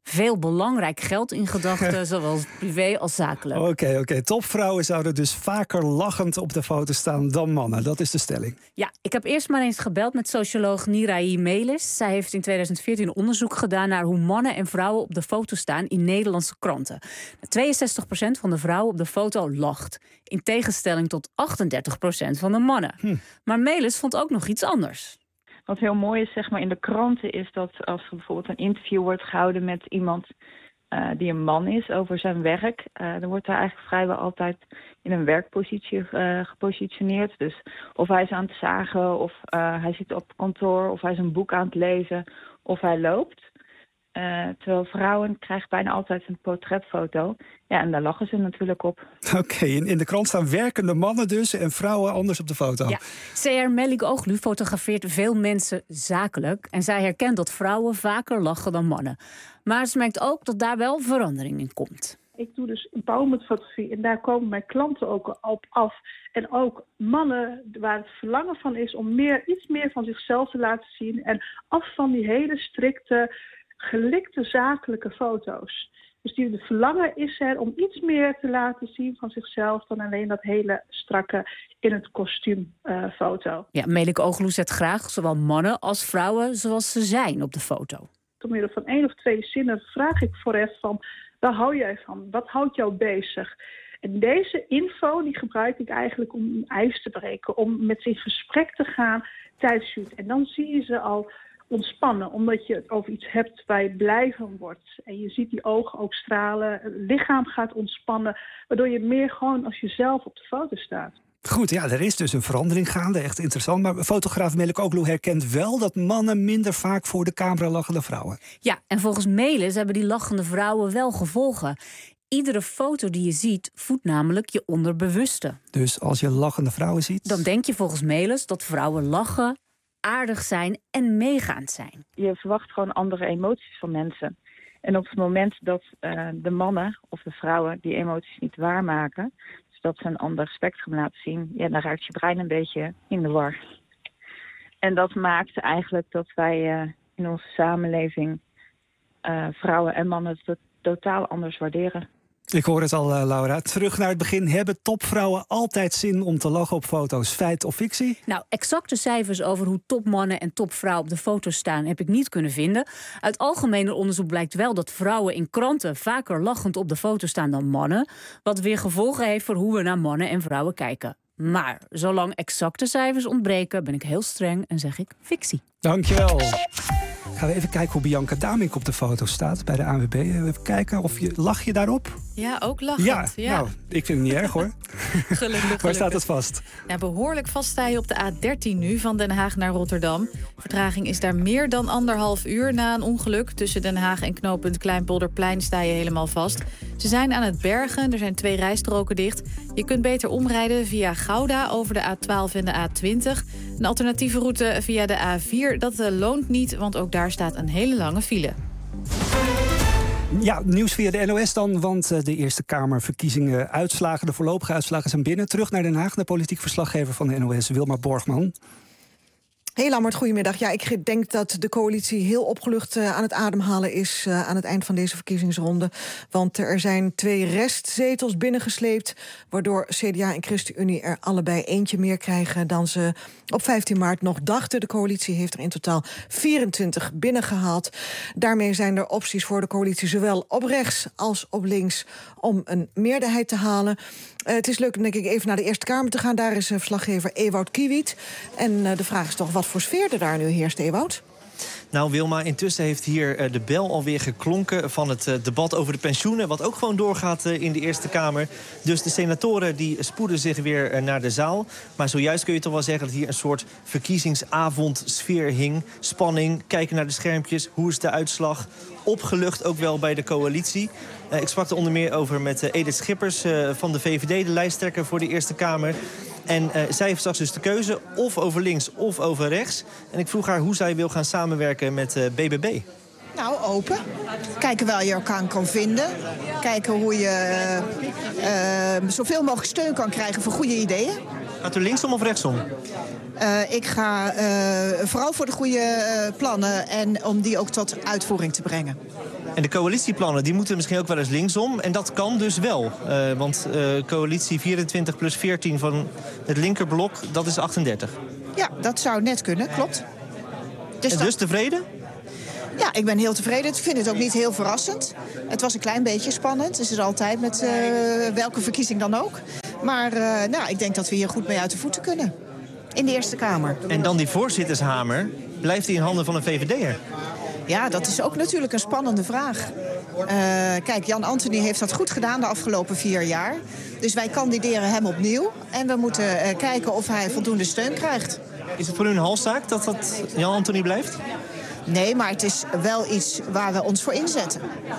veel belangrijk geld in gedachten, zowel privé als zakelijk. Oké, okay, oké. Okay. Topvrouwen zouden dus vaker lachend op de foto staan dan mannen. Dat is de stelling. Ja, ik heb eerst maar eens gebeld met socioloog Nirai Melis. Zij heeft in tweeduizend veertien onderzoek gedaan naar hoe mannen en vrouwen op de foto staan in Nederlandse kranten. tweeënzestig procent van de vrouwen op de foto lacht, in tegenstelling tot achtendertig procent van de mannen. Hm. Maar Melis vond ook nog iets anders. Wat heel mooi is, zeg maar, in de kranten is dat als er bijvoorbeeld een interview wordt gehouden met iemand uh, die een man is over zijn werk, uh, dan wordt hij eigenlijk vrijwel altijd in een werkpositie uh, gepositioneerd. Dus of hij is aan het zagen, of uh, hij zit op kantoor, of hij is een boek aan het lezen, of hij loopt. Uh, terwijl vrouwen krijgen bijna altijd een portretfoto. Ja, en daar lachen ze natuurlijk op. Oké, okay, in, in de krant staan werkende mannen dus en vrouwen anders op de foto. Ja, Seher Melikoglu fotografeert veel mensen zakelijk. En zij herkent dat vrouwen vaker lachen dan mannen. Maar ze merkt ook dat daar wel verandering in komt. Ik doe dus empowermentfotografie en daar komen mijn klanten ook op af. En ook mannen waar het verlangen van is om meer, iets meer van zichzelf te laten zien. En af van die hele strikte, gelikte zakelijke foto's. Dus die, de verlangen is er om iets meer te laten zien van zichzelf dan alleen dat hele strakke in het kostuum uh, foto. Ja, Melikoglu zet graag zowel mannen als vrouwen zoals ze zijn op de foto. Door middel van één of twee zinnen vraag ik vooraf van, waar hou jij van? Wat houdt jou bezig? En deze info die gebruik ik eigenlijk om ijs te breken, om met ze in gesprek te gaan tijdens shoot. En dan zie je ze al ontspannen, omdat je het over iets hebt waar je blij van wordt. En je ziet die ogen ook stralen, het lichaam gaat ontspannen, waardoor je meer gewoon als jezelf op de foto staat. Goed, ja, er is dus een verandering gaande, echt interessant. Maar fotograaf Melikoglu herkent wel dat mannen minder vaak voor de camera lachen dan vrouwen. Ja, en volgens Melis hebben die lachende vrouwen wel gevolgen. Iedere foto die je ziet voedt namelijk je onderbewuste. Dus als je lachende vrouwen ziet, dan denk je volgens Melis dat vrouwen lachen, aardig zijn en meegaand zijn. Je verwacht gewoon andere emoties van mensen. En op het moment dat uh, de mannen of de vrouwen die emoties niet waarmaken, dus dat ze een ander spectrum laten zien, ja, dan raakt je brein een beetje in de war. En dat maakt eigenlijk dat wij uh, in onze samenleving uh, vrouwen en mannen het totaal anders waarderen. Ik hoor het al, uh, Laura. Terug naar het begin. Hebben topvrouwen altijd zin om te lachen op foto's? Feit of fictie? Nou, exacte cijfers over hoe topmannen en topvrouwen op de foto's staan heb ik niet kunnen vinden. Uit algemene onderzoek blijkt wel dat vrouwen in kranten vaker lachend op de foto staan dan mannen. Wat weer gevolgen heeft voor hoe we naar mannen en vrouwen kijken. Maar zolang exacte cijfers ontbreken, ben ik heel streng en zeg ik fictie. Dankjewel. Gaan we even kijken hoe Bianca Damink op de foto staat bij de A N W B. Even kijken, of je, lach je daarop? Ja, ook lachend. Ja, ja. Nou, ik vind het niet erg hoor. Gelukkig, gelukkig. Waar staat het vast? Ja, behoorlijk vast sta je op de A dertien nu, van Den Haag naar Rotterdam. Vertraging is daar meer dan anderhalf uur na een ongeluk. Tussen Den Haag en knooppunt Kleinpolderplein sta je helemaal vast. Ze zijn aan het bergen, er zijn twee rijstroken dicht. Je kunt beter omrijden via Gouda over de A twaalf en de A twintig. Een alternatieve route via de A vier, dat loont niet, want ook daar staat een hele lange file. Ja, nieuws via de N O S dan, want de Eerste Kamerverkiezingen uitslagen, de voorlopige uitslagen zijn binnen. Terug naar Den Haag, de politiek verslaggever van de N O S, Wilma Borgman. Hey Lammert, goedemiddag. Ja, ik denk dat de coalitie heel opgelucht uh, aan het ademhalen is uh, aan het eind van deze verkiezingsronde. Want er zijn twee restzetels binnengesleept, waardoor C D A en ChristenUnie er allebei eentje meer krijgen dan ze op vijftien maart nog dachten. De coalitie heeft er in totaal vierentwintig binnengehaald. Daarmee zijn er opties voor de coalitie, zowel op rechts als op links, om een meerderheid te halen. Uh, het is leuk om denk ik even naar de Eerste Kamer te gaan. Daar is uh, verslaggever Ewout Kiewiet. En uh, de vraag is toch, wat voor sfeer er daar nu heerst, Ewout? Nou Wilma, intussen heeft hier de bel alweer geklonken van het debat over de pensioenen, wat ook gewoon doorgaat in de Eerste Kamer. Dus de senatoren die spoeden zich weer naar de zaal. Maar zojuist kun je toch wel zeggen dat hier een soort verkiezingsavondsfeer hing. Spanning, kijken naar de schermpjes, hoe is de uitslag? Opgelucht ook wel bij de coalitie. Uh, ik sprak er onder meer over met uh, Edith Schippers uh, van de V V D, de lijsttrekker voor de Eerste Kamer. En uh, zij heeft straks dus de keuze of over links of over rechts. En ik vroeg haar hoe zij wil gaan samenwerken met uh, B B B. Nou, open. Kijken waar je elkaar kan vinden. Kijken hoe je uh, uh, zoveel mogelijk steun kan krijgen voor goede ideeën. Gaat u linksom of rechtsom? Uh, ik ga uh, vooral voor de goede uh, plannen en om die ook tot uitvoering te brengen. En de coalitieplannen die moeten misschien ook wel eens linksom. En dat kan dus wel. Uh, want uh, coalitie vierentwintig plus veertien van het linkerblok, dat is achtendertig. Ja, dat zou net kunnen, klopt. Dus, en dus tevreden? Ja, ik ben heel tevreden. Ik vind het ook niet heel verrassend. Het was een klein beetje spannend. Het is altijd met uh, welke verkiezing dan ook. Maar uh, nou, ik denk dat we hier goed mee uit de voeten kunnen. In de Eerste Kamer. En dan die voorzittershamer. Blijft die in handen van een V V D'er? Ja, dat is ook natuurlijk een spannende vraag. Uh, kijk, Jan Antony heeft dat goed gedaan de afgelopen vier jaar. Dus wij kandideren hem opnieuw. En we moeten uh, kijken of hij voldoende steun krijgt. Is het voor u een halszaak dat dat Jan Antony blijft? Nee, maar het is wel iets waar we ons voor inzetten.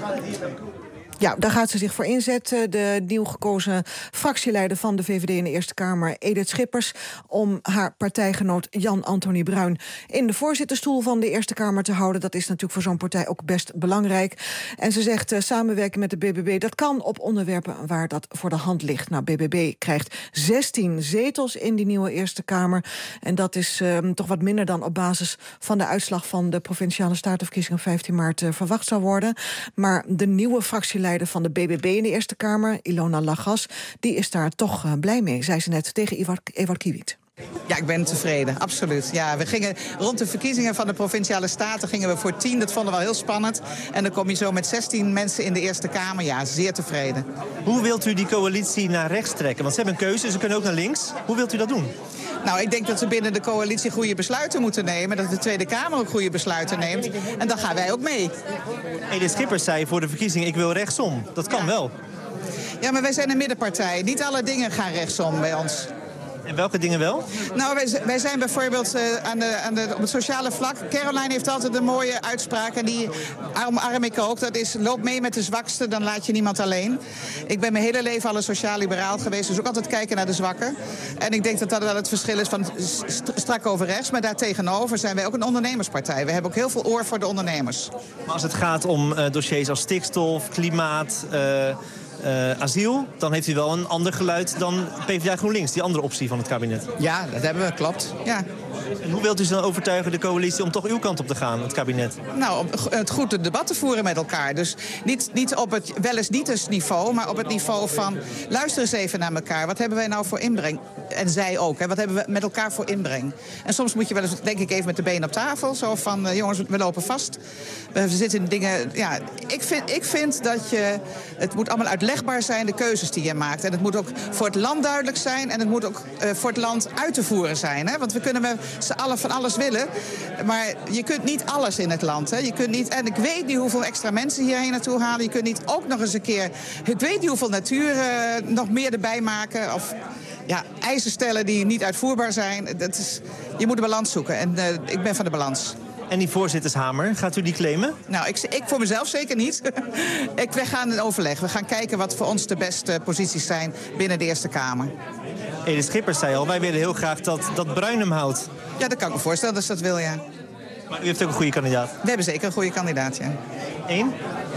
Ja, daar gaat ze zich voor inzetten. De nieuw gekozen fractieleider van de V V D in de Eerste Kamer, Edith Schippers, om haar partijgenoot Jan Antony Bruin in de voorzittersstoel van de Eerste Kamer te houden. Dat is natuurlijk voor zo'n partij ook best belangrijk. En ze zegt uh, samenwerken met de B B B, dat kan op onderwerpen waar dat voor de hand ligt. Nou, B B B krijgt zestien zetels in die nieuwe Eerste Kamer. En dat is uh, toch wat minder dan op basis van de uitslag van de Provinciale Statenverkiezingen vijftien maart uh, verwacht zou worden. Maar de nieuwe fractieleider van de B B B in de Eerste Kamer, Ilona Lagas, die is daar toch uh, blij mee, zei ze net tegen Ewout Kiewit. Ja, ik ben tevreden, absoluut. Ja, we gingen rond de verkiezingen van de Provinciale Staten gingen we voor tien. Dat vonden we wel heel spannend. En dan kom je zo met zestien mensen in de Eerste Kamer. Ja, zeer tevreden. Hoe wilt u die coalitie naar rechts trekken? Want ze hebben een keuze, ze kunnen ook naar links. Hoe wilt u dat doen? Nou, ik denk dat ze binnen de coalitie goede besluiten moeten nemen. Dat de Tweede Kamer ook goede besluiten neemt. En dan gaan wij ook mee. Edith Schippers zei voor de verkiezingen, ik wil rechtsom. Dat kan ja. wel. Ja, maar wij zijn een middenpartij. Niet alle dingen gaan rechtsom bij ons. En welke dingen wel? Nou, wij, wij zijn bijvoorbeeld uh, aan de, aan de, op het sociale vlak. Caroline heeft altijd een mooie uitspraak en die omarm ik ook. Dat is, loop mee met de zwakste, dan laat je niemand alleen. Ik ben mijn hele leven al een sociaal-liberaal geweest, dus ook altijd kijken naar de zwakken. En ik denk dat dat wel het verschil is van strak over rechts. Maar daartegenover zijn wij ook een ondernemerspartij. We hebben ook heel veel oor voor de ondernemers. Maar als het gaat om uh, dossiers als stikstof, klimaat... Uh... Uh, asiel, dan heeft u wel een ander geluid dan P v d A GroenLinks, die andere optie van het kabinet. Ja, dat hebben we, klopt. Ja. En hoe wilt u ze dan overtuigen, de coalitie, om toch uw kant op te gaan, het kabinet? Nou, om het goed debat te voeren met elkaar. Dus niet, niet op het wel eens niet eens niveau, maar op het niveau van luister eens even naar elkaar. Wat hebben wij nou voor inbreng? En zij ook. Hè? Wat hebben we met elkaar voor inbreng? En soms moet je wel eens, denk ik, even met de benen op tafel. Zo van, uh, jongens, we lopen vast. We zitten in dingen... Ja, ik vind, ik vind dat je... Het moet allemaal uitlegbaar zijn, de keuzes die je maakt. En het moet ook voor het land duidelijk zijn. En het moet ook uh, voor het land uit te voeren zijn. Hè? Want we kunnen met z'n allen van alles willen. Maar je kunt niet alles in het land. Hè? Je kunt niet, en ik weet niet hoeveel extra mensen hierheen naartoe halen. Je kunt niet ook nog eens een keer... Ik weet niet hoeveel natuur uh, nog meer erbij maken. Of... Ja, eisen stellen die niet uitvoerbaar zijn. Dat is, je moet de balans zoeken. En uh, ik ben van de balans. En die voorzittershamer, gaat u die claimen? Nou, ik, ik voor mezelf zeker niet. ik, we gaan in overleg. We gaan kijken wat voor ons de beste posities zijn binnen de Eerste Kamer. Edith Schippers zei al, wij willen heel graag dat, dat Bruin hem houdt. Ja, dat kan ik me voorstellen dat ze dat wil, ja. Maar u heeft ook een goede kandidaat? We hebben zeker een goede kandidaat, ja. Eén?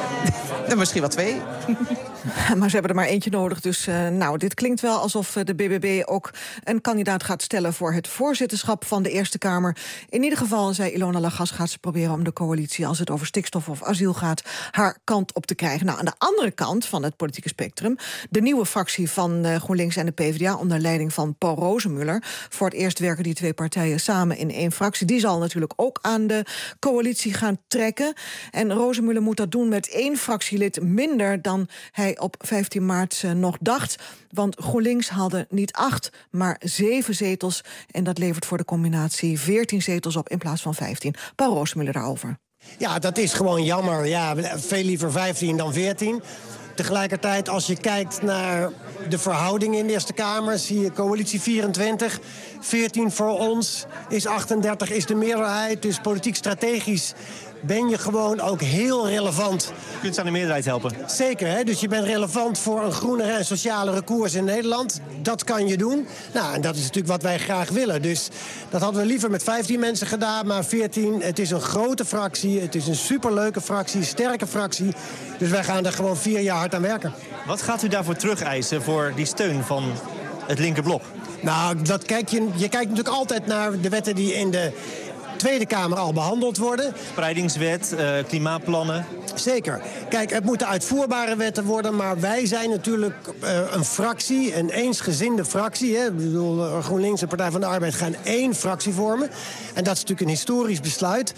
Dan misschien wel twee. Maar ze hebben er maar eentje nodig. Dus uh, nou, dit klinkt wel alsof de B B B ook een kandidaat gaat stellen voor het voorzitterschap van de Eerste Kamer. In ieder geval, zei Ilona Lagas, gaat ze proberen om de coalitie, als het over stikstof of asiel gaat, haar kant op te krijgen. Nou, aan de andere kant van het politieke spectrum, de nieuwe fractie van uh, GroenLinks en de P v d A onder leiding van Paul Rozemuller. Voor het eerst werken die twee partijen samen in één fractie. Die zal natuurlijk ook aan de coalitie gaan trekken. En Rozemuller moet dat doen met één fractielid minder dan hij op vijftien maart uh, nog dacht. Want GroenLinks haalde niet acht, maar zeven zetels. En dat levert voor de combinatie veertien zetels op in plaats van vijftien. Paul Rozemuller daarover. Ja, dat is gewoon jammer. Ja, veel liever vijftien dan veertien. Tegelijkertijd, als je kijkt naar de verhoudingen in de Eerste Kamer, zie je coalitie vierentwintig, veertien voor ons, is achtendertig, is de meerderheid. Dus politiek strategisch ben je gewoon ook heel relevant. Je kunt ze aan de meerderheid helpen. Zeker, hè? Dus je bent relevant voor een groenere en socialere koers in Nederland. Dat kan je doen. Nou, en dat is natuurlijk wat wij graag willen. Dus dat hadden we liever met vijftien mensen gedaan, maar veertien, het is een grote fractie. Het is een superleuke fractie, sterke fractie. Dus wij gaan er gewoon vier jaar hard aan werken. Wat gaat u daarvoor terugeisen voor die steun van het linkerblok? Nou, dat kijk je, je kijkt natuurlijk altijd naar de wetten die in de Tweede Kamer al behandeld worden. Spreidingswet, uh, klimaatplannen. Zeker. Kijk, het moeten uitvoerbare wetten worden, maar wij zijn natuurlijk uh, een fractie, een eensgezinde fractie. Hè. Ik bedoel, GroenLinks en Partij van de Arbeid gaan één fractie vormen. En dat is natuurlijk een historisch besluit.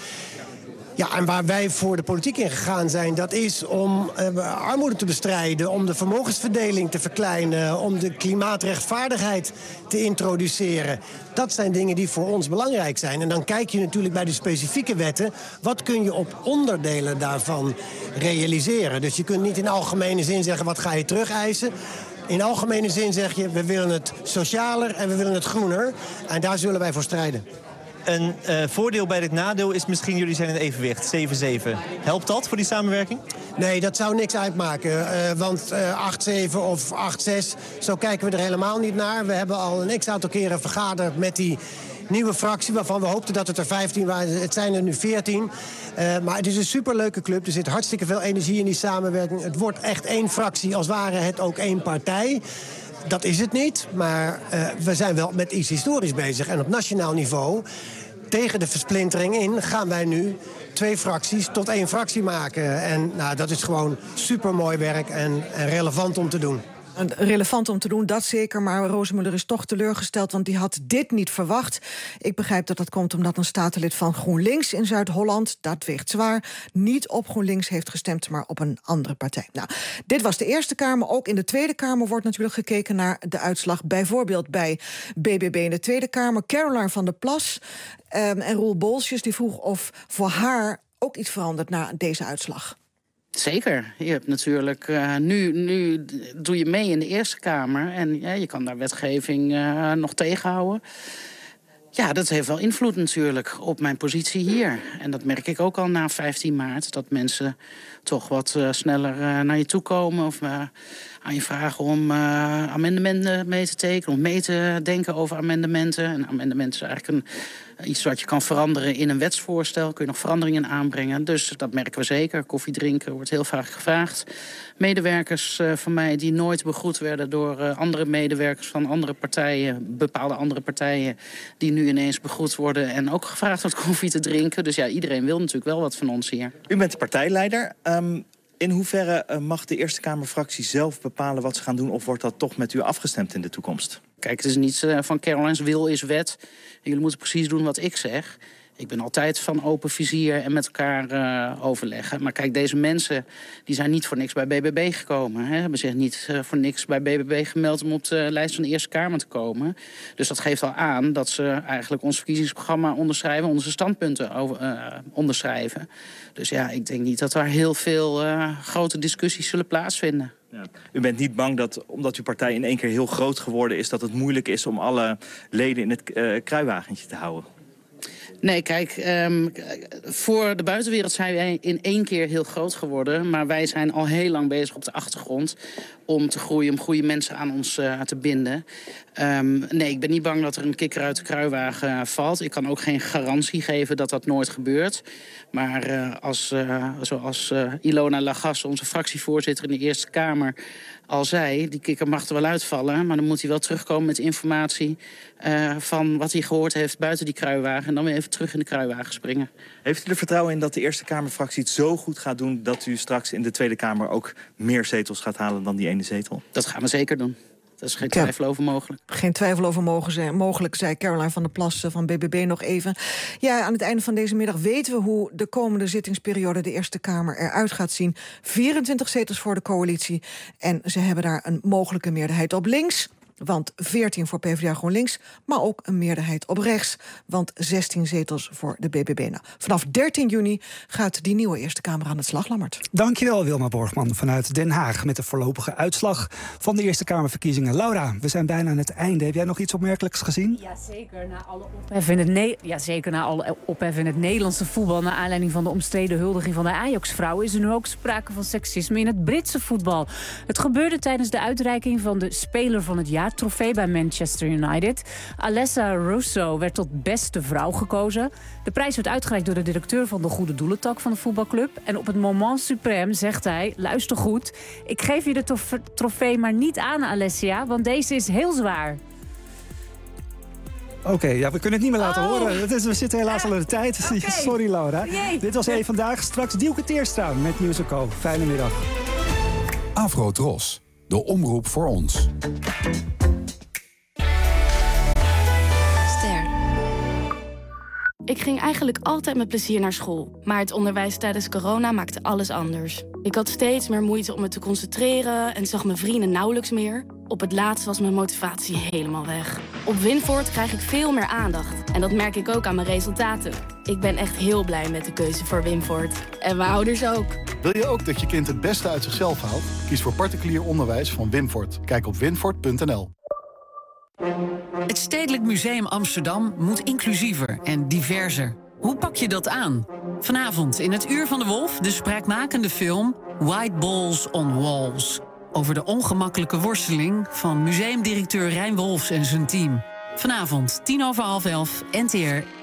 Ja, en waar wij voor de politiek in gegaan zijn, dat is om uh, armoede te bestrijden, om de vermogensverdeling te verkleinen, om de klimaatrechtvaardigheid te introduceren. Dat zijn dingen die voor ons belangrijk zijn. En dan kijk je natuurlijk bij de specifieke wetten, wat kun je op onderdelen daarvan realiseren. Dus je kunt niet in algemene zin zeggen, wat ga je terugeisen? In algemene zin zeg je, we willen het socialer en we willen het groener. En daar zullen wij voor strijden. Een uh, voordeel bij dit nadeel is misschien, jullie zijn in evenwicht, zeven zeven. Helpt dat voor die samenwerking? Nee, dat zou niks uitmaken. Uh, want uh, acht zeven of acht zes, zo kijken we er helemaal niet naar. We hebben al een x-aantal keren vergaderd met die nieuwe fractie, waarvan we hoopten dat het er vijftien waren. Het zijn er nu veertien. Uh, maar het is een superleuke club. Er zit hartstikke veel energie in die samenwerking. Het wordt echt één fractie, als ware het ook één partij. Dat is het niet, maar uh, we zijn wel met iets historisch bezig. En op nationaal niveau, tegen de versplintering in, gaan wij nu twee fracties tot één fractie maken. En nou, dat is gewoon supermooi werk en, en relevant om te doen. Relevant om te doen, dat zeker. Maar Rozemuller is toch teleurgesteld, want die had dit niet verwacht. Ik begrijp dat dat komt omdat een statenlid van GroenLinks in Zuid-Holland, dat weegt zwaar, niet op GroenLinks heeft gestemd, maar op een andere partij. Nou, dit was de Eerste Kamer. Ook in de Tweede Kamer wordt natuurlijk gekeken naar de uitslag. Bijvoorbeeld bij B B B in de Tweede Kamer. Caroline van der Plas um, en Roel Bolsjes, die vroeg of voor haar ook iets verandert na deze uitslag. Zeker. Je hebt natuurlijk, uh, nu, nu doe je mee in de Eerste Kamer en ja, je kan daar wetgeving uh, nog tegenhouden. Ja, dat heeft wel invloed natuurlijk op mijn positie hier. En dat merk ik ook al na vijftien maart, dat mensen toch wat uh, sneller uh, naar je toe komen of uh, aan je vragen om uh, amendementen mee te tekenen, om mee te denken over amendementen. En amendementen is eigenlijk een, iets wat je kan veranderen in een wetsvoorstel. Kun je nog veranderingen aanbrengen. Dus dat merken we zeker. Koffie drinken wordt heel vaak gevraagd. Medewerkers uh, van mij die nooit begroet werden door uh, andere medewerkers van andere partijen, bepaalde andere partijen, die nu ineens begroet worden en ook gevraagd wordt koffie te drinken. Dus ja, iedereen wil natuurlijk wel wat van ons hier. U bent de partijleider. Um, in hoeverre uh, mag de Eerste Kamerfractie zelf bepalen wat ze gaan doen, of wordt dat toch met u afgestemd in de toekomst? Kijk, het is niet uh, van Caroline's wil is wet. En jullie moeten precies doen wat ik zeg. Ik ben altijd van open vizier en met elkaar uh, overleggen. Maar kijk, deze mensen die zijn niet voor niks bij B B B gekomen. Hè. Hebben zich niet uh, voor niks bij B B B gemeld om op de lijst van de Eerste Kamer te komen. Dus dat geeft al aan dat ze eigenlijk ons verkiezingsprogramma onderschrijven, onze standpunten over, uh, onderschrijven. Dus ja, ik denk niet dat er heel veel uh, grote discussies zullen plaatsvinden. Ja. U bent niet bang dat, omdat uw partij in één keer heel groot geworden is, dat het moeilijk is om alle leden in het uh, kruiwagentje te houden? Nee, kijk, um, voor de buitenwereld zijn wij in één keer heel groot geworden. Maar wij zijn al heel lang bezig op de achtergrond om te groeien, om goede mensen aan ons uh, te binden. Um, nee, ik ben niet bang dat er een kikker uit de kruiwagen valt. Ik kan ook geen garantie geven dat dat nooit gebeurt. Maar uh, als, uh, zoals uh, Ilona Lagas, onze fractievoorzitter in de Eerste Kamer, al zei, die kikker mag er wel uitvallen, maar dan moet hij wel terugkomen met informatie uh, van wat hij gehoord heeft buiten die kruiwagen en dan weer even terug in de kruiwagen springen. Heeft u er vertrouwen in dat de Eerste Kamerfractie het zo goed gaat doen dat u straks in de Tweede Kamer ook meer zetels gaat halen dan die ene zetel? Dat gaan we zeker doen. Dat is geen twijfel over mogelijk. Geen twijfel over mogelijk, zei Caroline van der Plas van B B B nog even. Ja, aan het einde van deze middag weten we hoe de komende zittingsperiode de Eerste Kamer eruit gaat zien. vierentwintig zetels voor de coalitie. En ze hebben daar een mogelijke meerderheid op links. Want veertien voor PvdA GroenLinks, maar ook een meerderheid op rechts. Want zestien zetels voor de B B B. Nou, vanaf dertien juni gaat die nieuwe Eerste Kamer aan het slag, Lammert. Dankjewel, Wilma Borgman vanuit Den Haag met de voorlopige uitslag van de Eerste Kamerverkiezingen. Laura, we zijn bijna aan het einde. Heb jij nog iets opmerkelijks gezien? Ja, zeker. Na alle ophef in het, ne- ja, zeker na alle ophef in het Nederlandse voetbal, naar aanleiding van de omstreden huldiging van de Ajax-vrouwen, is er nu ook sprake van seksisme in het Britse voetbal. Het gebeurde tijdens de uitreiking van de Speler van het Jaar trofee bij Manchester United. Alessa Russo werd tot beste vrouw gekozen. De prijs werd uitgereikt door de directeur van de Goede Doelentak van de voetbalclub. En op het moment suprême zegt hij, luister goed, ik geef je de tof- trofee maar niet aan, Alessia, want deze is heel zwaar. Oké, okay, ja, we kunnen het niet meer laten oh. horen. Het is, we zitten helaas al in de tijd. Okay. Sorry, Laura. Jee. Dit was Eén Vandaag. Straks Dielke Teerstra met Nieuws en Co. Fijne middag. Afro-Tros, de omroep voor ons. Ster. Ik ging eigenlijk altijd met plezier naar school. Maar het onderwijs tijdens corona maakte alles anders. Ik had steeds meer moeite om me te concentreren en zag mijn vrienden nauwelijks meer. Op het laatst was mijn motivatie helemaal weg. Op Winvoort krijg ik veel meer aandacht. En dat merk ik ook aan mijn resultaten. Ik ben echt heel blij met de keuze voor Winvoort. En mijn ouders ook. Wil je ook dat je kind het beste uit zichzelf haalt? Kies voor particulier onderwijs van Winvoort. Kijk op winvoort punt n l. Het Stedelijk Museum Amsterdam moet inclusiever en diverser. Hoe pak je dat aan? Vanavond in het Uur van de Wolf de spraakmakende film White Balls on Walls. Over de ongemakkelijke worsteling van museumdirecteur Rijn Wolfs en zijn team. Vanavond, tien over half elf, N T R